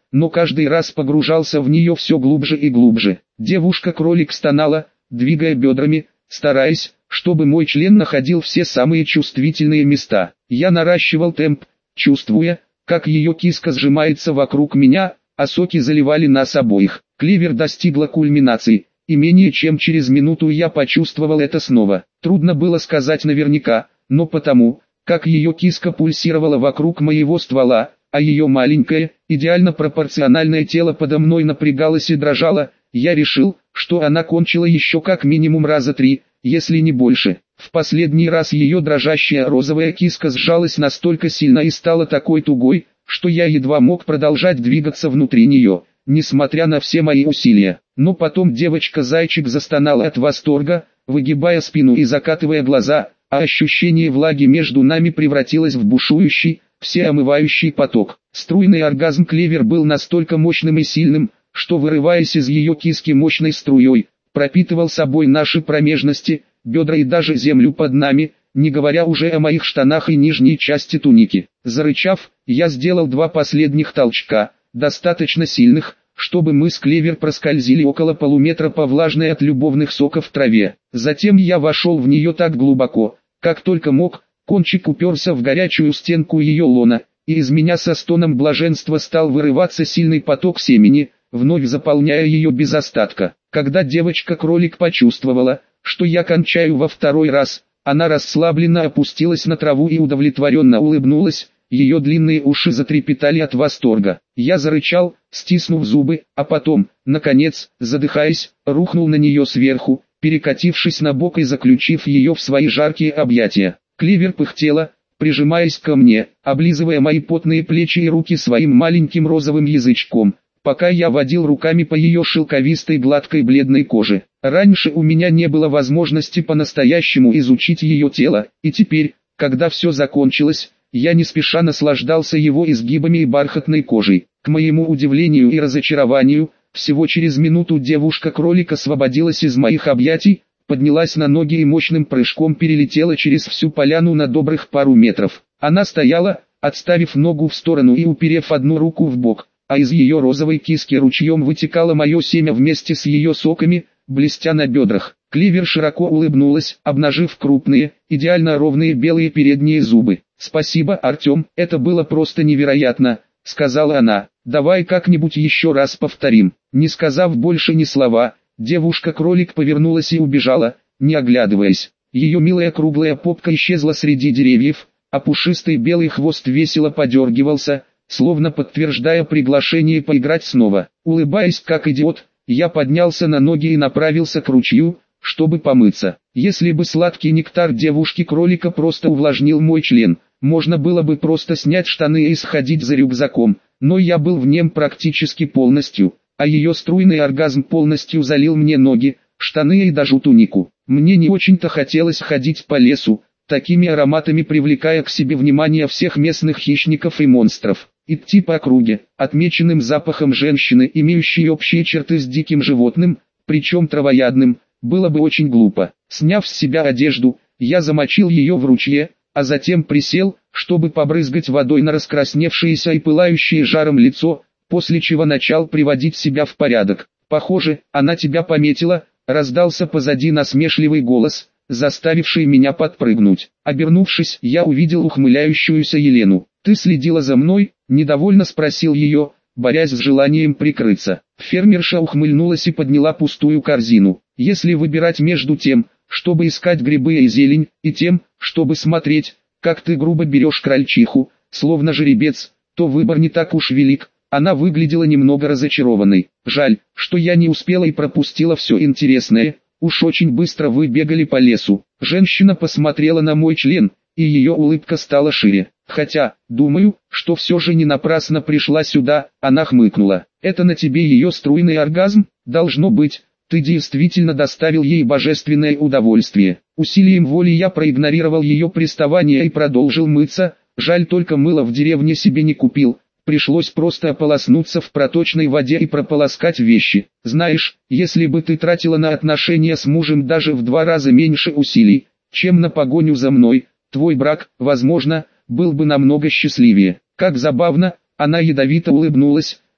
но каждый раз погружался в нее все глубже и глубже. Девушка-кролик стонала, двигая бедрами, стараясь, чтобы мой член находил все самые чувствительные места. Я наращивал темп, чувствуя, как ее киска сжимается вокруг меня, а соки заливали нас обоих. Кливер достигла кульминации, и менее чем через минуту я почувствовал это снова. Трудно было сказать наверняка, но потому, как ее киска пульсировала вокруг моего ствола, а ее маленькое, идеально пропорциональное тело подо мной напрягалось и дрожало, я решил, что она кончила еще как минимум раза 3, если не больше. В последний раз ее дрожащая розовая киска сжалась настолько сильно и стала такой тугой, что я едва мог продолжать двигаться внутри нее, несмотря на все мои усилия. Но потом девочка-зайчик застонала от восторга, выгибая спину и закатывая глаза, а ощущение влаги между нами превратилось в бушующий, всеомывающий поток. Струйный оргазм Кливер был настолько мощным и сильным, что, вырываясь из ее киски мощной струей, пропитывал собой наши промежности, бедра и даже землю под нами, не говоря уже о моих штанах и нижней части туники. Зарычав, я сделал 2 последних толчка, достаточно сильных, чтобы мы с Кливер проскользили около полуметра по влажной от любовных соков траве. Затем я вошел в нее так глубоко, как только мог, кончик уперся в горячую стенку ее лона, и из меня со стоном блаженства стал вырываться сильный поток семени, вновь заполняя ее без остатка. Когда девочка-кролик почувствовала, что я кончаю во второй раз, она расслабленно опустилась на траву и удовлетворенно улыбнулась, ее длинные уши затрепетали от восторга. Я зарычал, стиснув зубы, а потом, наконец, задыхаясь, рухнул на нее сверху, перекатившись на бок и заключив ее в свои жаркие объятия. Кливер пыхтела, прижимаясь ко мне, облизывая мои потные плечи и руки своим маленьким розовым язычком, пока я водил руками по ее шелковистой гладкой бледной коже. Раньше у меня не было возможности по-настоящему изучить ее тело, и теперь, когда все закончилось, я не спеша наслаждался его изгибами и бархатной кожей. К моему удивлению и разочарованию, всего через минуту девушка-кролик освободилась из моих объятий, поднялась на ноги и мощным прыжком перелетела через всю поляну на добрых пару метров. Она стояла, отставив ногу в сторону и уперев одну руку в бок, а из ее розовой киски ручьем вытекало мое семя вместе с ее соками, блестя на бедрах. Кливер широко улыбнулась, обнажив крупные, идеально ровные белые передние зубы. «Спасибо, Артем, это было просто невероятно», — сказала она. «Давай как-нибудь еще раз повторим». Не сказав больше ни слова, девушка-кролик повернулась и убежала, не оглядываясь. Ее милая круглая попка исчезла среди деревьев, а пушистый белый хвост весело подергивался, словно подтверждая приглашение поиграть снова. Улыбаясь как идиот, я поднялся на ноги и направился к ручью, чтобы помыться. Если бы сладкий нектар девушки-кролика просто увлажнил мой член, можно было бы просто снять штаны и сходить за рюкзаком, но я был в нем практически полностью, а ее струйный оргазм полностью залил мне ноги, штаны и даже тунику. Мне не очень-то хотелось ходить по лесу, такими ароматами привлекая к себе внимание всех местных хищников и монстров. Идти по округе, отмеченным запахом женщины, имеющей общие черты с диким животным, причем травоядным, было бы очень глупо. Сняв с себя одежду, я замочил ее в ручье, а затем присел, чтобы побрызгать водой на раскрасневшееся и пылающее жаром лицо, после чего начал приводить себя в порядок. «Похоже, она тебя пометила», — раздался позади насмешливый голос, заставивший меня подпрыгнуть. Обернувшись, я увидел ухмыляющуюся Елену. «Ты следила за мной?» — недовольно спросил ее, борясь с желанием прикрыться. Фермерша ухмыльнулась и подняла пустую корзину. «Если выбирать между тем, чтобы искать грибы и зелень, и тем, чтобы смотреть, как ты грубо берешь крольчиху, словно жеребец, то выбор не так уж велик». Она выглядела немного разочарованной. «Жаль, что я не успела и пропустила все интересное, уж очень быстро вы бегали по лесу». Женщина посмотрела на мой член, и ее улыбка стала шире. «Хотя, думаю, что все же не напрасно пришла сюда», — она хмыкнула. «Это на тебе ее струйный оргазм? Должно быть, ты действительно доставил ей божественное удовольствие». Усилием воли я проигнорировал ее приставание и продолжил мыться, жаль только мыло в деревне себе не купил. Пришлось просто ополоснуться в проточной воде и прополоскать вещи. Знаешь, если бы ты тратила на отношения с мужем даже в 2 раза меньше усилий, чем на погоню за мной, твой брак, возможно, был бы намного счастливее. Как забавно, она ядовито улыбнулась,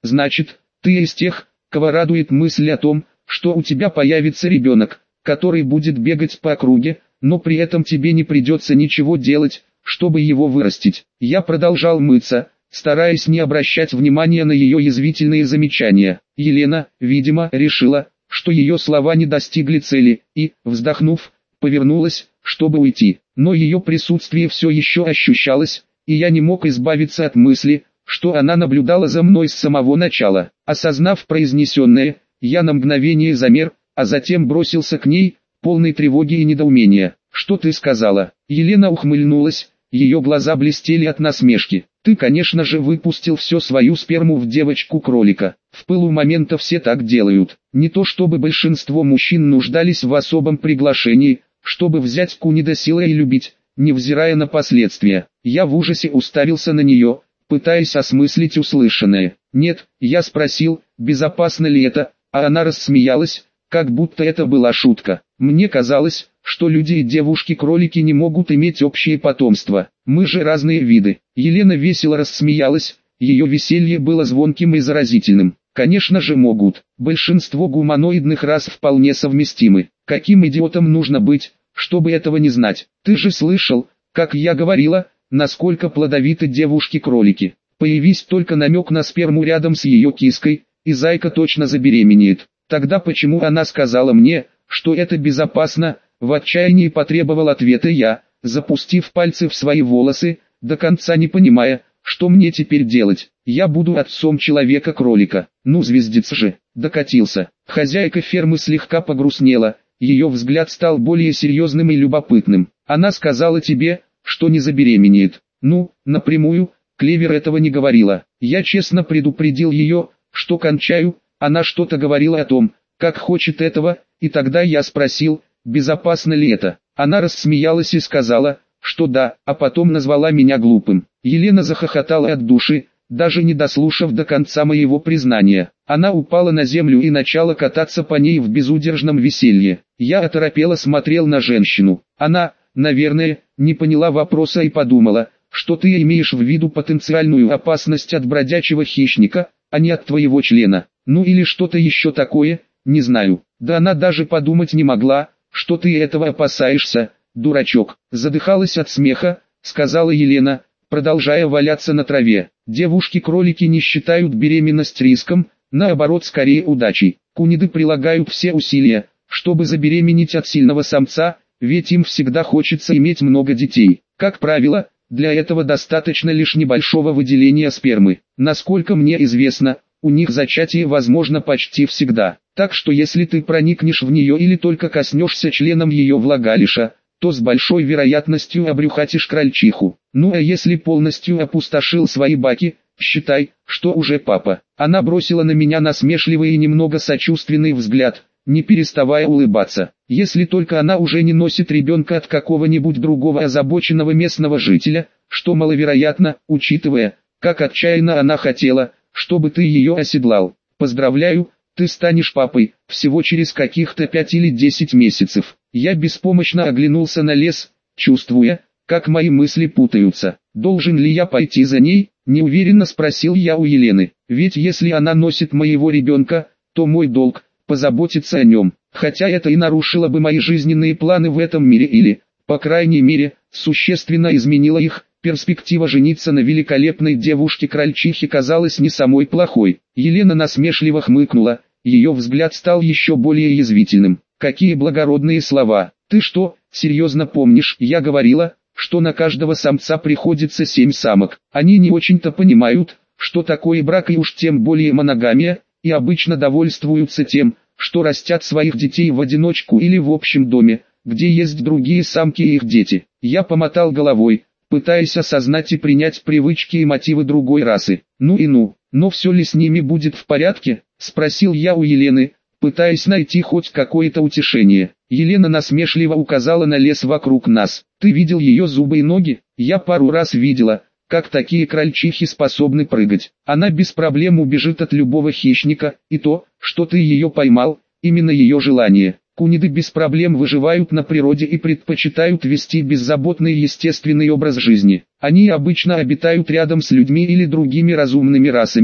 Значит, ты из тех, кого радует мысль о том, что у тебя появится ребенок, который будет бегать по округе, но при этом тебе не придется ничего делать, чтобы его вырастить. Я продолжал мыться, стараясь не обращать внимания на ее язвительные замечания. Елена, видимо, решила, что ее слова не достигли цели, и, вздохнув, повернулась, чтобы уйти. Но ее присутствие все еще ощущалось, и я не мог избавиться от мысли, что она наблюдала за мной с самого начала. Осознав произнесенное, я на мгновение замер, а затем бросился к ней, полный тревоги и недоумения. «Что ты сказала?» Елена ухмыльнулась, ее глаза блестели от насмешки. «Ты, конечно же, выпустил всю свою сперму в девочку-кролика. В пылу момента все так делают. Не то чтобы большинство мужчин нуждались в особом приглашении, чтобы взять Кунида силой и любить, невзирая на последствия». Я в ужасе уставился на нее, пытаясь осмыслить услышанное. «Нет», я спросил, безопасно ли это, а она рассмеялась, как будто это была шутка. «Мне казалось, что люди и девушки-кролики не могут иметь общее потомство. Мы же разные виды». Елена весело рассмеялась, ее веселье было звонким и заразительным. «Конечно же могут. Большинство гуманоидных рас вполне совместимы. Каким идиотом нужно быть, чтобы этого не знать? Ты же слышал, как я говорила, насколько плодовиты девушки-кролики. Появись только намек на сперму рядом с ее киской, и зайка точно забеременеет. Тогда почему она сказала мне, что это безопасно?» В отчаянии потребовал ответа я, запустив пальцы в свои волосы, до конца не понимая, что мне теперь делать. «Я буду отцом человека-кролика». «Ну звездец же!» Докатился. Хозяйка фермы слегка погрустнела, ее взгляд стал более серьезным и любопытным. «Она сказала тебе, что не забеременеет?» «Ну, напрямую, Клевер этого не говорила. Я честно предупредил ее, что кончаю, она что-то говорила о том, как хочет этого, и тогда я спросил, безопасно ли это. Она рассмеялась и сказала, что да, а потом назвала меня глупым». Елена захохотала от души, даже не дослушав до конца моего признания. Она упала на землю и начала кататься по ней в безудержном веселье. Я оторопело смотрел на женщину. Она, наверное, не поняла вопроса и подумала, что ты имеешь в виду потенциальную опасность от бродячего хищника, а не от твоего члена. Ну или что-то еще такое, не знаю. Да она даже подумать не могла, что ты этого опасаешься, дурачок. Задыхалась от смеха, сказала Елена, продолжая валяться на траве. Девушки-кролики не считают беременность риском, наоборот скорее удачей. Куниды прилагают все усилия, чтобы забеременеть от сильного самца, ведь им всегда хочется иметь много детей. Как правило, для этого достаточно лишь небольшого выделения спермы. Насколько мне известно, у них зачатие возможно почти всегда. Так что если ты проникнешь в нее или только коснешься членом ее влагалища, то с большой вероятностью обрюхатишь крольчиху. Ну а если полностью опустошил свои баки, считай, что уже папа. Она бросила на меня насмешливый и немного сочувственный взгляд, не переставая улыбаться. Если только она уже не носит ребенка от какого-нибудь другого озабоченного местного жителя, что маловероятно, учитывая, как отчаянно она хотела, чтобы ты ее оседлал. Поздравляю, ты станешь папой, всего через каких-то 5 или 10 месяцев. Я беспомощно оглянулся на лес, чувствуя, как мои мысли путаются. Должен ли я пойти за ней? Неуверенно спросил я у Елены. Ведь если она носит моего ребенка, то мой долг – позаботиться о нем. Хотя это и нарушило бы мои жизненные планы в этом мире или, по крайней мере, существенно изменило их. Перспектива жениться на великолепной девушке-крольчихе казалась не самой плохой. Елена насмешливо хмыкнула, ее взгляд стал еще более язвительным. «Какие благородные слова! Ты что, серьезно помнишь, я говорила, что на каждого самца приходится 7 самок. Они не очень-то понимают, что такое брак и уж тем более моногамия, и обычно довольствуются тем, что растят своих детей в одиночку или в общем доме, где есть другие самки и их дети». Я помотал головой, пытаясь осознать и принять привычки и мотивы другой расы. «Ну и ну, но все ли с ними будет в порядке?» – спросил я у Елены, пытаясь найти хоть какое-то утешение. Елена насмешливо указала на лес вокруг нас. «Ты видел ее зубы и ноги? Я пару раз видела, как такие крольчихи способны прыгать. Она без проблем убежит от любого хищника, и то, что ты ее поймал, именно ее желание. Куниды без проблем выживают на природе и предпочитают вести беззаботный естественный образ жизни. Они обычно обитают рядом с людьми или другими разумными расами,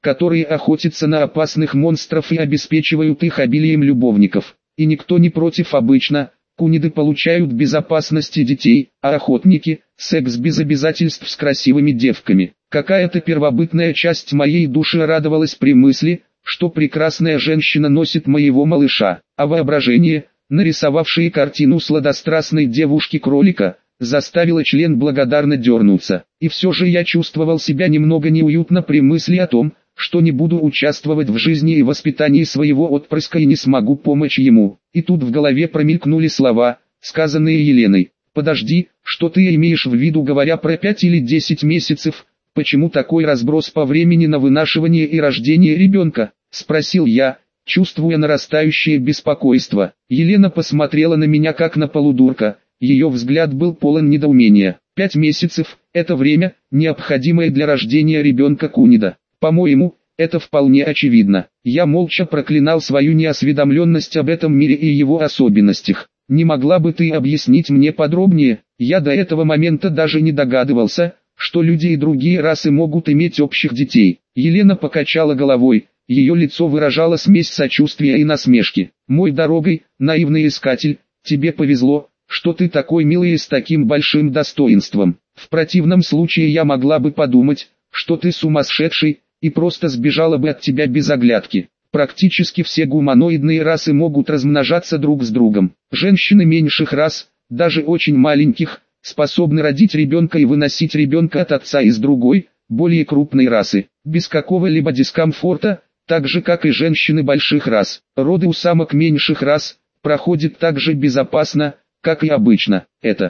которые охотятся на опасных монстров и обеспечивают их обилием любовников. И никто не против обычно. Куниды получают безопасности детей, а охотники – секс без обязательств с красивыми девками. Какая-то первобытная часть моей души радовалась при мысли, что прекрасная женщина носит моего малыша, а воображение, нарисовавшее картину сладострастной девушки-кролика, заставило член благодарно дернуться. И все же я чувствовал себя немного неуютно при мысли о том, что не буду участвовать в жизни и воспитании своего отпрыска и не смогу помочь ему. И тут в голове промелькнули слова, сказанные Еленой. «Подожди, что ты имеешь в виду, говоря про 5 или 10 месяцев? Почему такой разброс по времени на вынашивание и рождение ребенка?» – спросил я, чувствуя нарастающее беспокойство. Елена посмотрела на меня как на полудурка, ее взгляд был полон недоумения. 5 месяцев – это время, необходимое для рождения ребенка кунида. По-моему, это вполне очевидно. Я молча проклинал свою неосведомленность об этом мире и его особенностях. Не могла бы ты объяснить мне подробнее? Я до этого момента даже не догадывался, что люди и другие расы могут иметь общих детей. Елена покачала головой, ее лицо выражало смесь сочувствия и насмешки. Мой дорогой, наивный искатель, тебе повезло, что ты такой милый и с таким большим достоинством. В противном случае я могла бы подумать, что ты сумасшедший, и просто сбежала бы от тебя без оглядки. Практически все гуманоидные расы могут размножаться друг с другом. Женщины меньших рас, даже очень маленьких, способны родить ребенка и выносить ребенка от отца из другой, более крупной расы, без какого-либо дискомфорта, так же как и женщины больших рас. Роды у самок меньших рас проходят так же безопасно, как и обычно.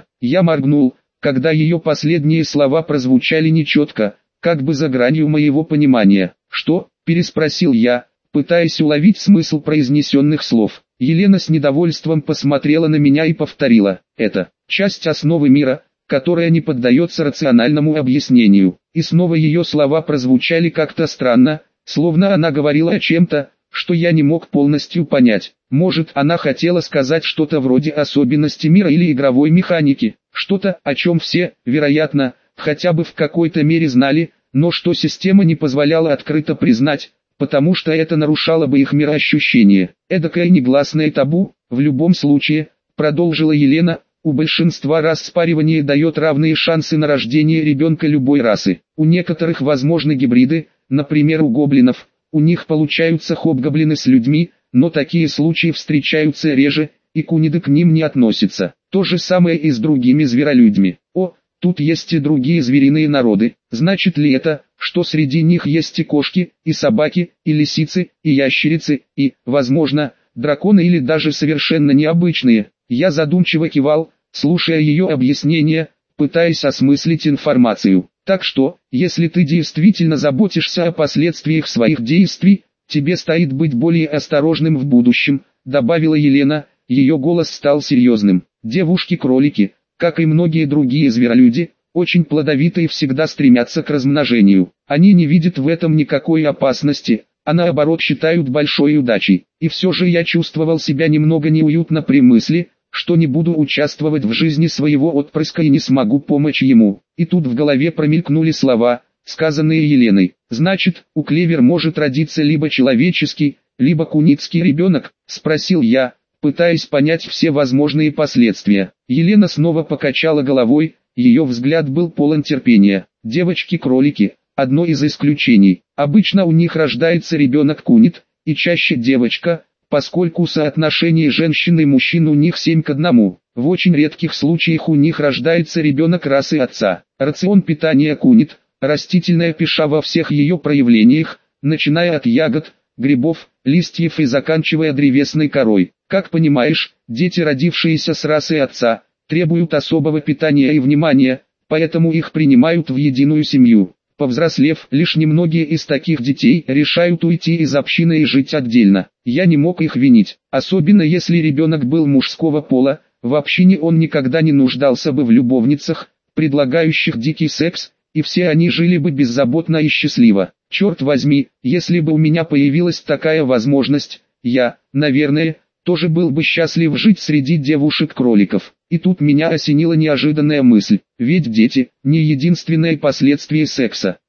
Я моргнул, когда ее последние слова прозвучали нечетко, как бы за гранью моего понимания. «Что?» – переспросил я, пытаясь уловить смысл произнесенных слов. Елена с недовольством посмотрела на меня и повторила: «Это часть основы мира, которая не поддается рациональному объяснению». И снова ее слова прозвучали как-то странно, словно она говорила о чем-то, что я не мог полностью понять. Может, она хотела сказать что-то вроде особенности мира или игровой механики, что-то, о чем все, вероятно, хотя бы в какой-то мере знали, но что система не позволяла открыто признать, потому что это нарушало бы их мироощущение. Эдакое негласное табу. В любом случае, продолжила Елена, у большинства рас спаривание дает равные шансы на рождение ребенка любой расы. У некоторых возможны гибриды, например у гоблинов, у них получаются хобгоблины с людьми, но такие случаи встречаются реже, и куниды к ним не относятся. То же самое и с другими зверолюдьми. Тут есть и другие звериные народы. Значит ли это, что среди них есть и кошки, и собаки, и лисицы, и ящерицы, и, возможно, драконы или даже совершенно необычные? Я задумчиво кивал, слушая ее объяснения, пытаясь осмыслить информацию. Так что, если ты действительно заботишься о последствиях своих действий, тебе стоит быть более осторожным в будущем, добавила Елена, ее голос стал серьезным. Девушки-кролики, как и многие другие зверолюди, очень плодовиты и всегда стремятся к размножению. Они не видят в этом никакой опасности, а наоборот считают большой удачей. И все же я чувствовал себя немного неуютно при мысли, что не буду участвовать в жизни своего отпрыска и не смогу помочь ему. И тут в голове промелькнули слова, сказанные Еленой. «Значит, у Клевер может родиться либо человеческий, либо куницкий ребенок?» – спросил я, пытаясь понять все возможные последствия. Елена снова покачала головой, ее взгляд был полон терпения. Девочки-кролики – одно из исключений. Обычно у них рождается ребенок-кунит, и чаще девочка, поскольку соотношение женщин и мужчин у них 7:1. В очень редких случаях у них рождается ребенок расы отца. Рацион питания кунит – растительная пища во всех ее проявлениях, начиная от ягод, грибов, листьев и заканчивая древесной корой. Как понимаешь, дети, родившиеся с расы отца, требуют особого питания и внимания, поэтому их принимают в единую семью. Повзрослев, лишь немногие из таких детей решают уйти из общины и жить отдельно. Я не мог их винить, особенно если ребенок был мужского пола, в общине он никогда не нуждался бы в любовницах, предлагающих дикий секс, и все они жили бы беззаботно и счастливо. Черт возьми, если бы у меня появилась такая возможность, я, наверное, тоже был бы счастлив жить среди девушек-кроликов. И тут меня осенила неожиданная мысль, ведь дети – не единственное последствие секса.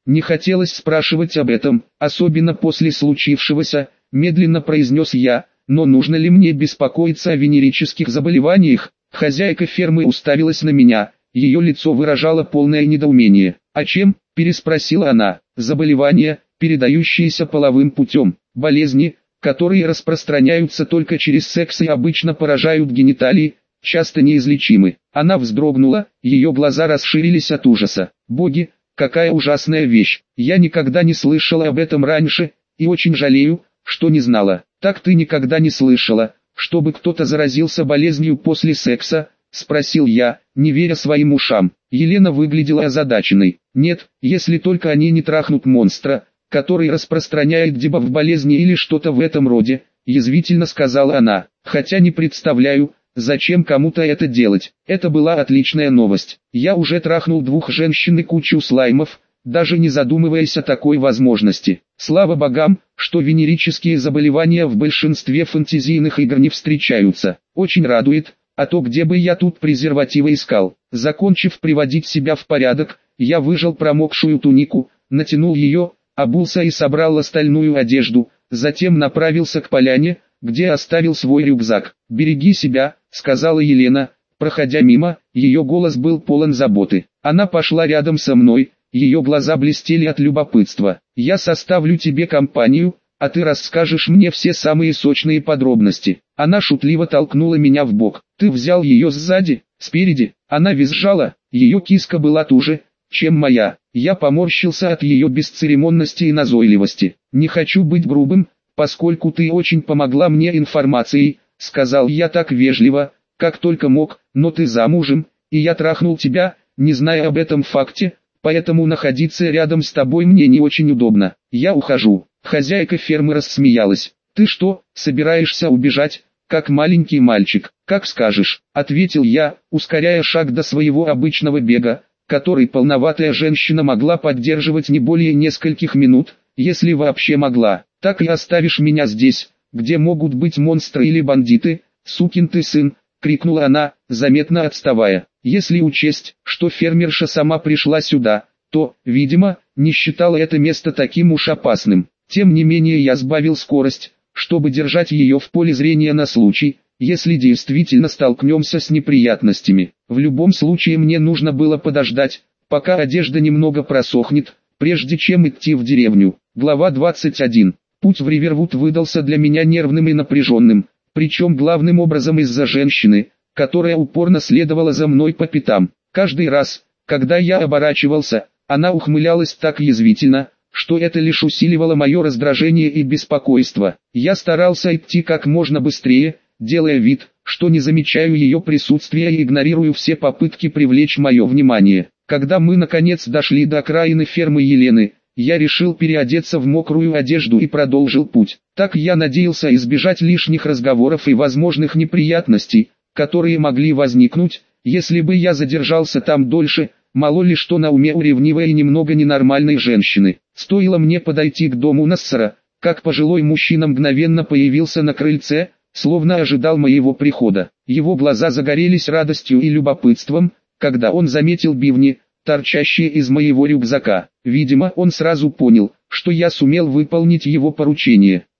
Не хотелось спрашивать об этом, особенно после случившегося, медленно произнес я, но нужно ли мне беспокоиться о венерических заболеваниях? Хозяйка фермы уставилась на меня, ее лицо выражало полное недоумение. «А чем?» – переспросила она. «Заболевания, передающиеся половым путем, болезни, которые распространяются только через секс и обычно поражают гениталии, часто неизлечимы». Она вздрогнула, ее глаза расширились от ужаса. «Боги, какая ужасная вещь! Я никогда не слышала об этом раньше, и очень жалею, что не знала». «Так ты никогда не слышала, чтобы кто-то заразился болезнью после секса?» – спросил я, не веря своим ушам. Елена выглядела озадаченной. «Нет, если только они не трахнут монстра, который распространяет дебаф болезни или что-то в этом роде», – язвительно сказала она. «Хотя не представляю, зачем кому-то это делать». Это была отличная новость. Я уже трахнул 2 женщин и кучу слаймов, даже не задумываясь о такой возможности. Слава богам, что венерические заболевания в большинстве фэнтезийных игр не встречаются. Очень радует, а то где бы я тут презервативы искал. Закончив приводить себя в порядок, я выжал промокшую тунику, натянул ее, обулся и собрал остальную одежду, затем направился к поляне, где оставил свой рюкзак. «Береги себя», — сказала Елена, проходя мимо, ее голос был полон заботы. Она пошла рядом со мной, ее глаза блестели от любопытства. «Я составлю тебе компанию, а ты расскажешь мне все самые сочные подробности». Она шутливо толкнула меня в бок. «Ты взял ее сзади, спереди?» Она визжала, ее киска была туже, чем моя. Я поморщился от ее бесцеремонности и назойливости. «Не хочу быть грубым, поскольку ты очень помогла мне информацией», — сказал я так вежливо, как только мог, «но ты замужем, и я трахнул тебя, не зная об этом факте, поэтому находиться рядом с тобой мне не очень удобно. Я ухожу». Хозяйка фермы рассмеялась. «Ты что, собираешься убежать, как маленький мальчик?» «Как скажешь», — ответил я, ускоряя шаг до своего обычного бега, который полноватая женщина могла поддерживать не более нескольких минут, если вообще могла. «Так и оставишь меня здесь, где могут быть монстры или бандиты, сукин ты сын», — крикнула она, заметно отставая. Если учесть, что фермерша сама пришла сюда, то, видимо, не считала это место таким уж опасным. Тем не менее я сбавил скорость, чтобы держать ее в поле зрения на случай, если действительно столкнемся с неприятностями. В любом случае мне нужно было подождать, пока одежда немного просохнет, прежде чем идти в деревню. Глава 21. Путь в Ривервуд выдался для меня нервным и напряженным, причем главным образом из-за женщины, которая упорно следовала за мной по пятам. Каждый раз, когда я оборачивался, она ухмылялась так язвительно, что это лишь усиливало мое раздражение и беспокойство. Я старался идти как можно быстрее, делая вид, что не замечаю ее присутствия и игнорирую все попытки привлечь мое внимание. Когда мы наконец дошли до окраины фермы Елены, я решил переодеться в мокрую одежду и продолжил путь. Так я надеялся избежать лишних разговоров и возможных неприятностей, которые могли возникнуть, если бы я задержался там дольше. Мало ли что на уме у ревнивой и немного ненормальной женщины. Стоило мне подойти к дому Нассера, как пожилой мужчина мгновенно появился на крыльце, словно ожидал моего прихода. Его глаза загорелись радостью и любопытством, когда он заметил бивни, торчащие из моего рюкзака. Видимо, он сразу понял, что я сумел выполнить его поручение.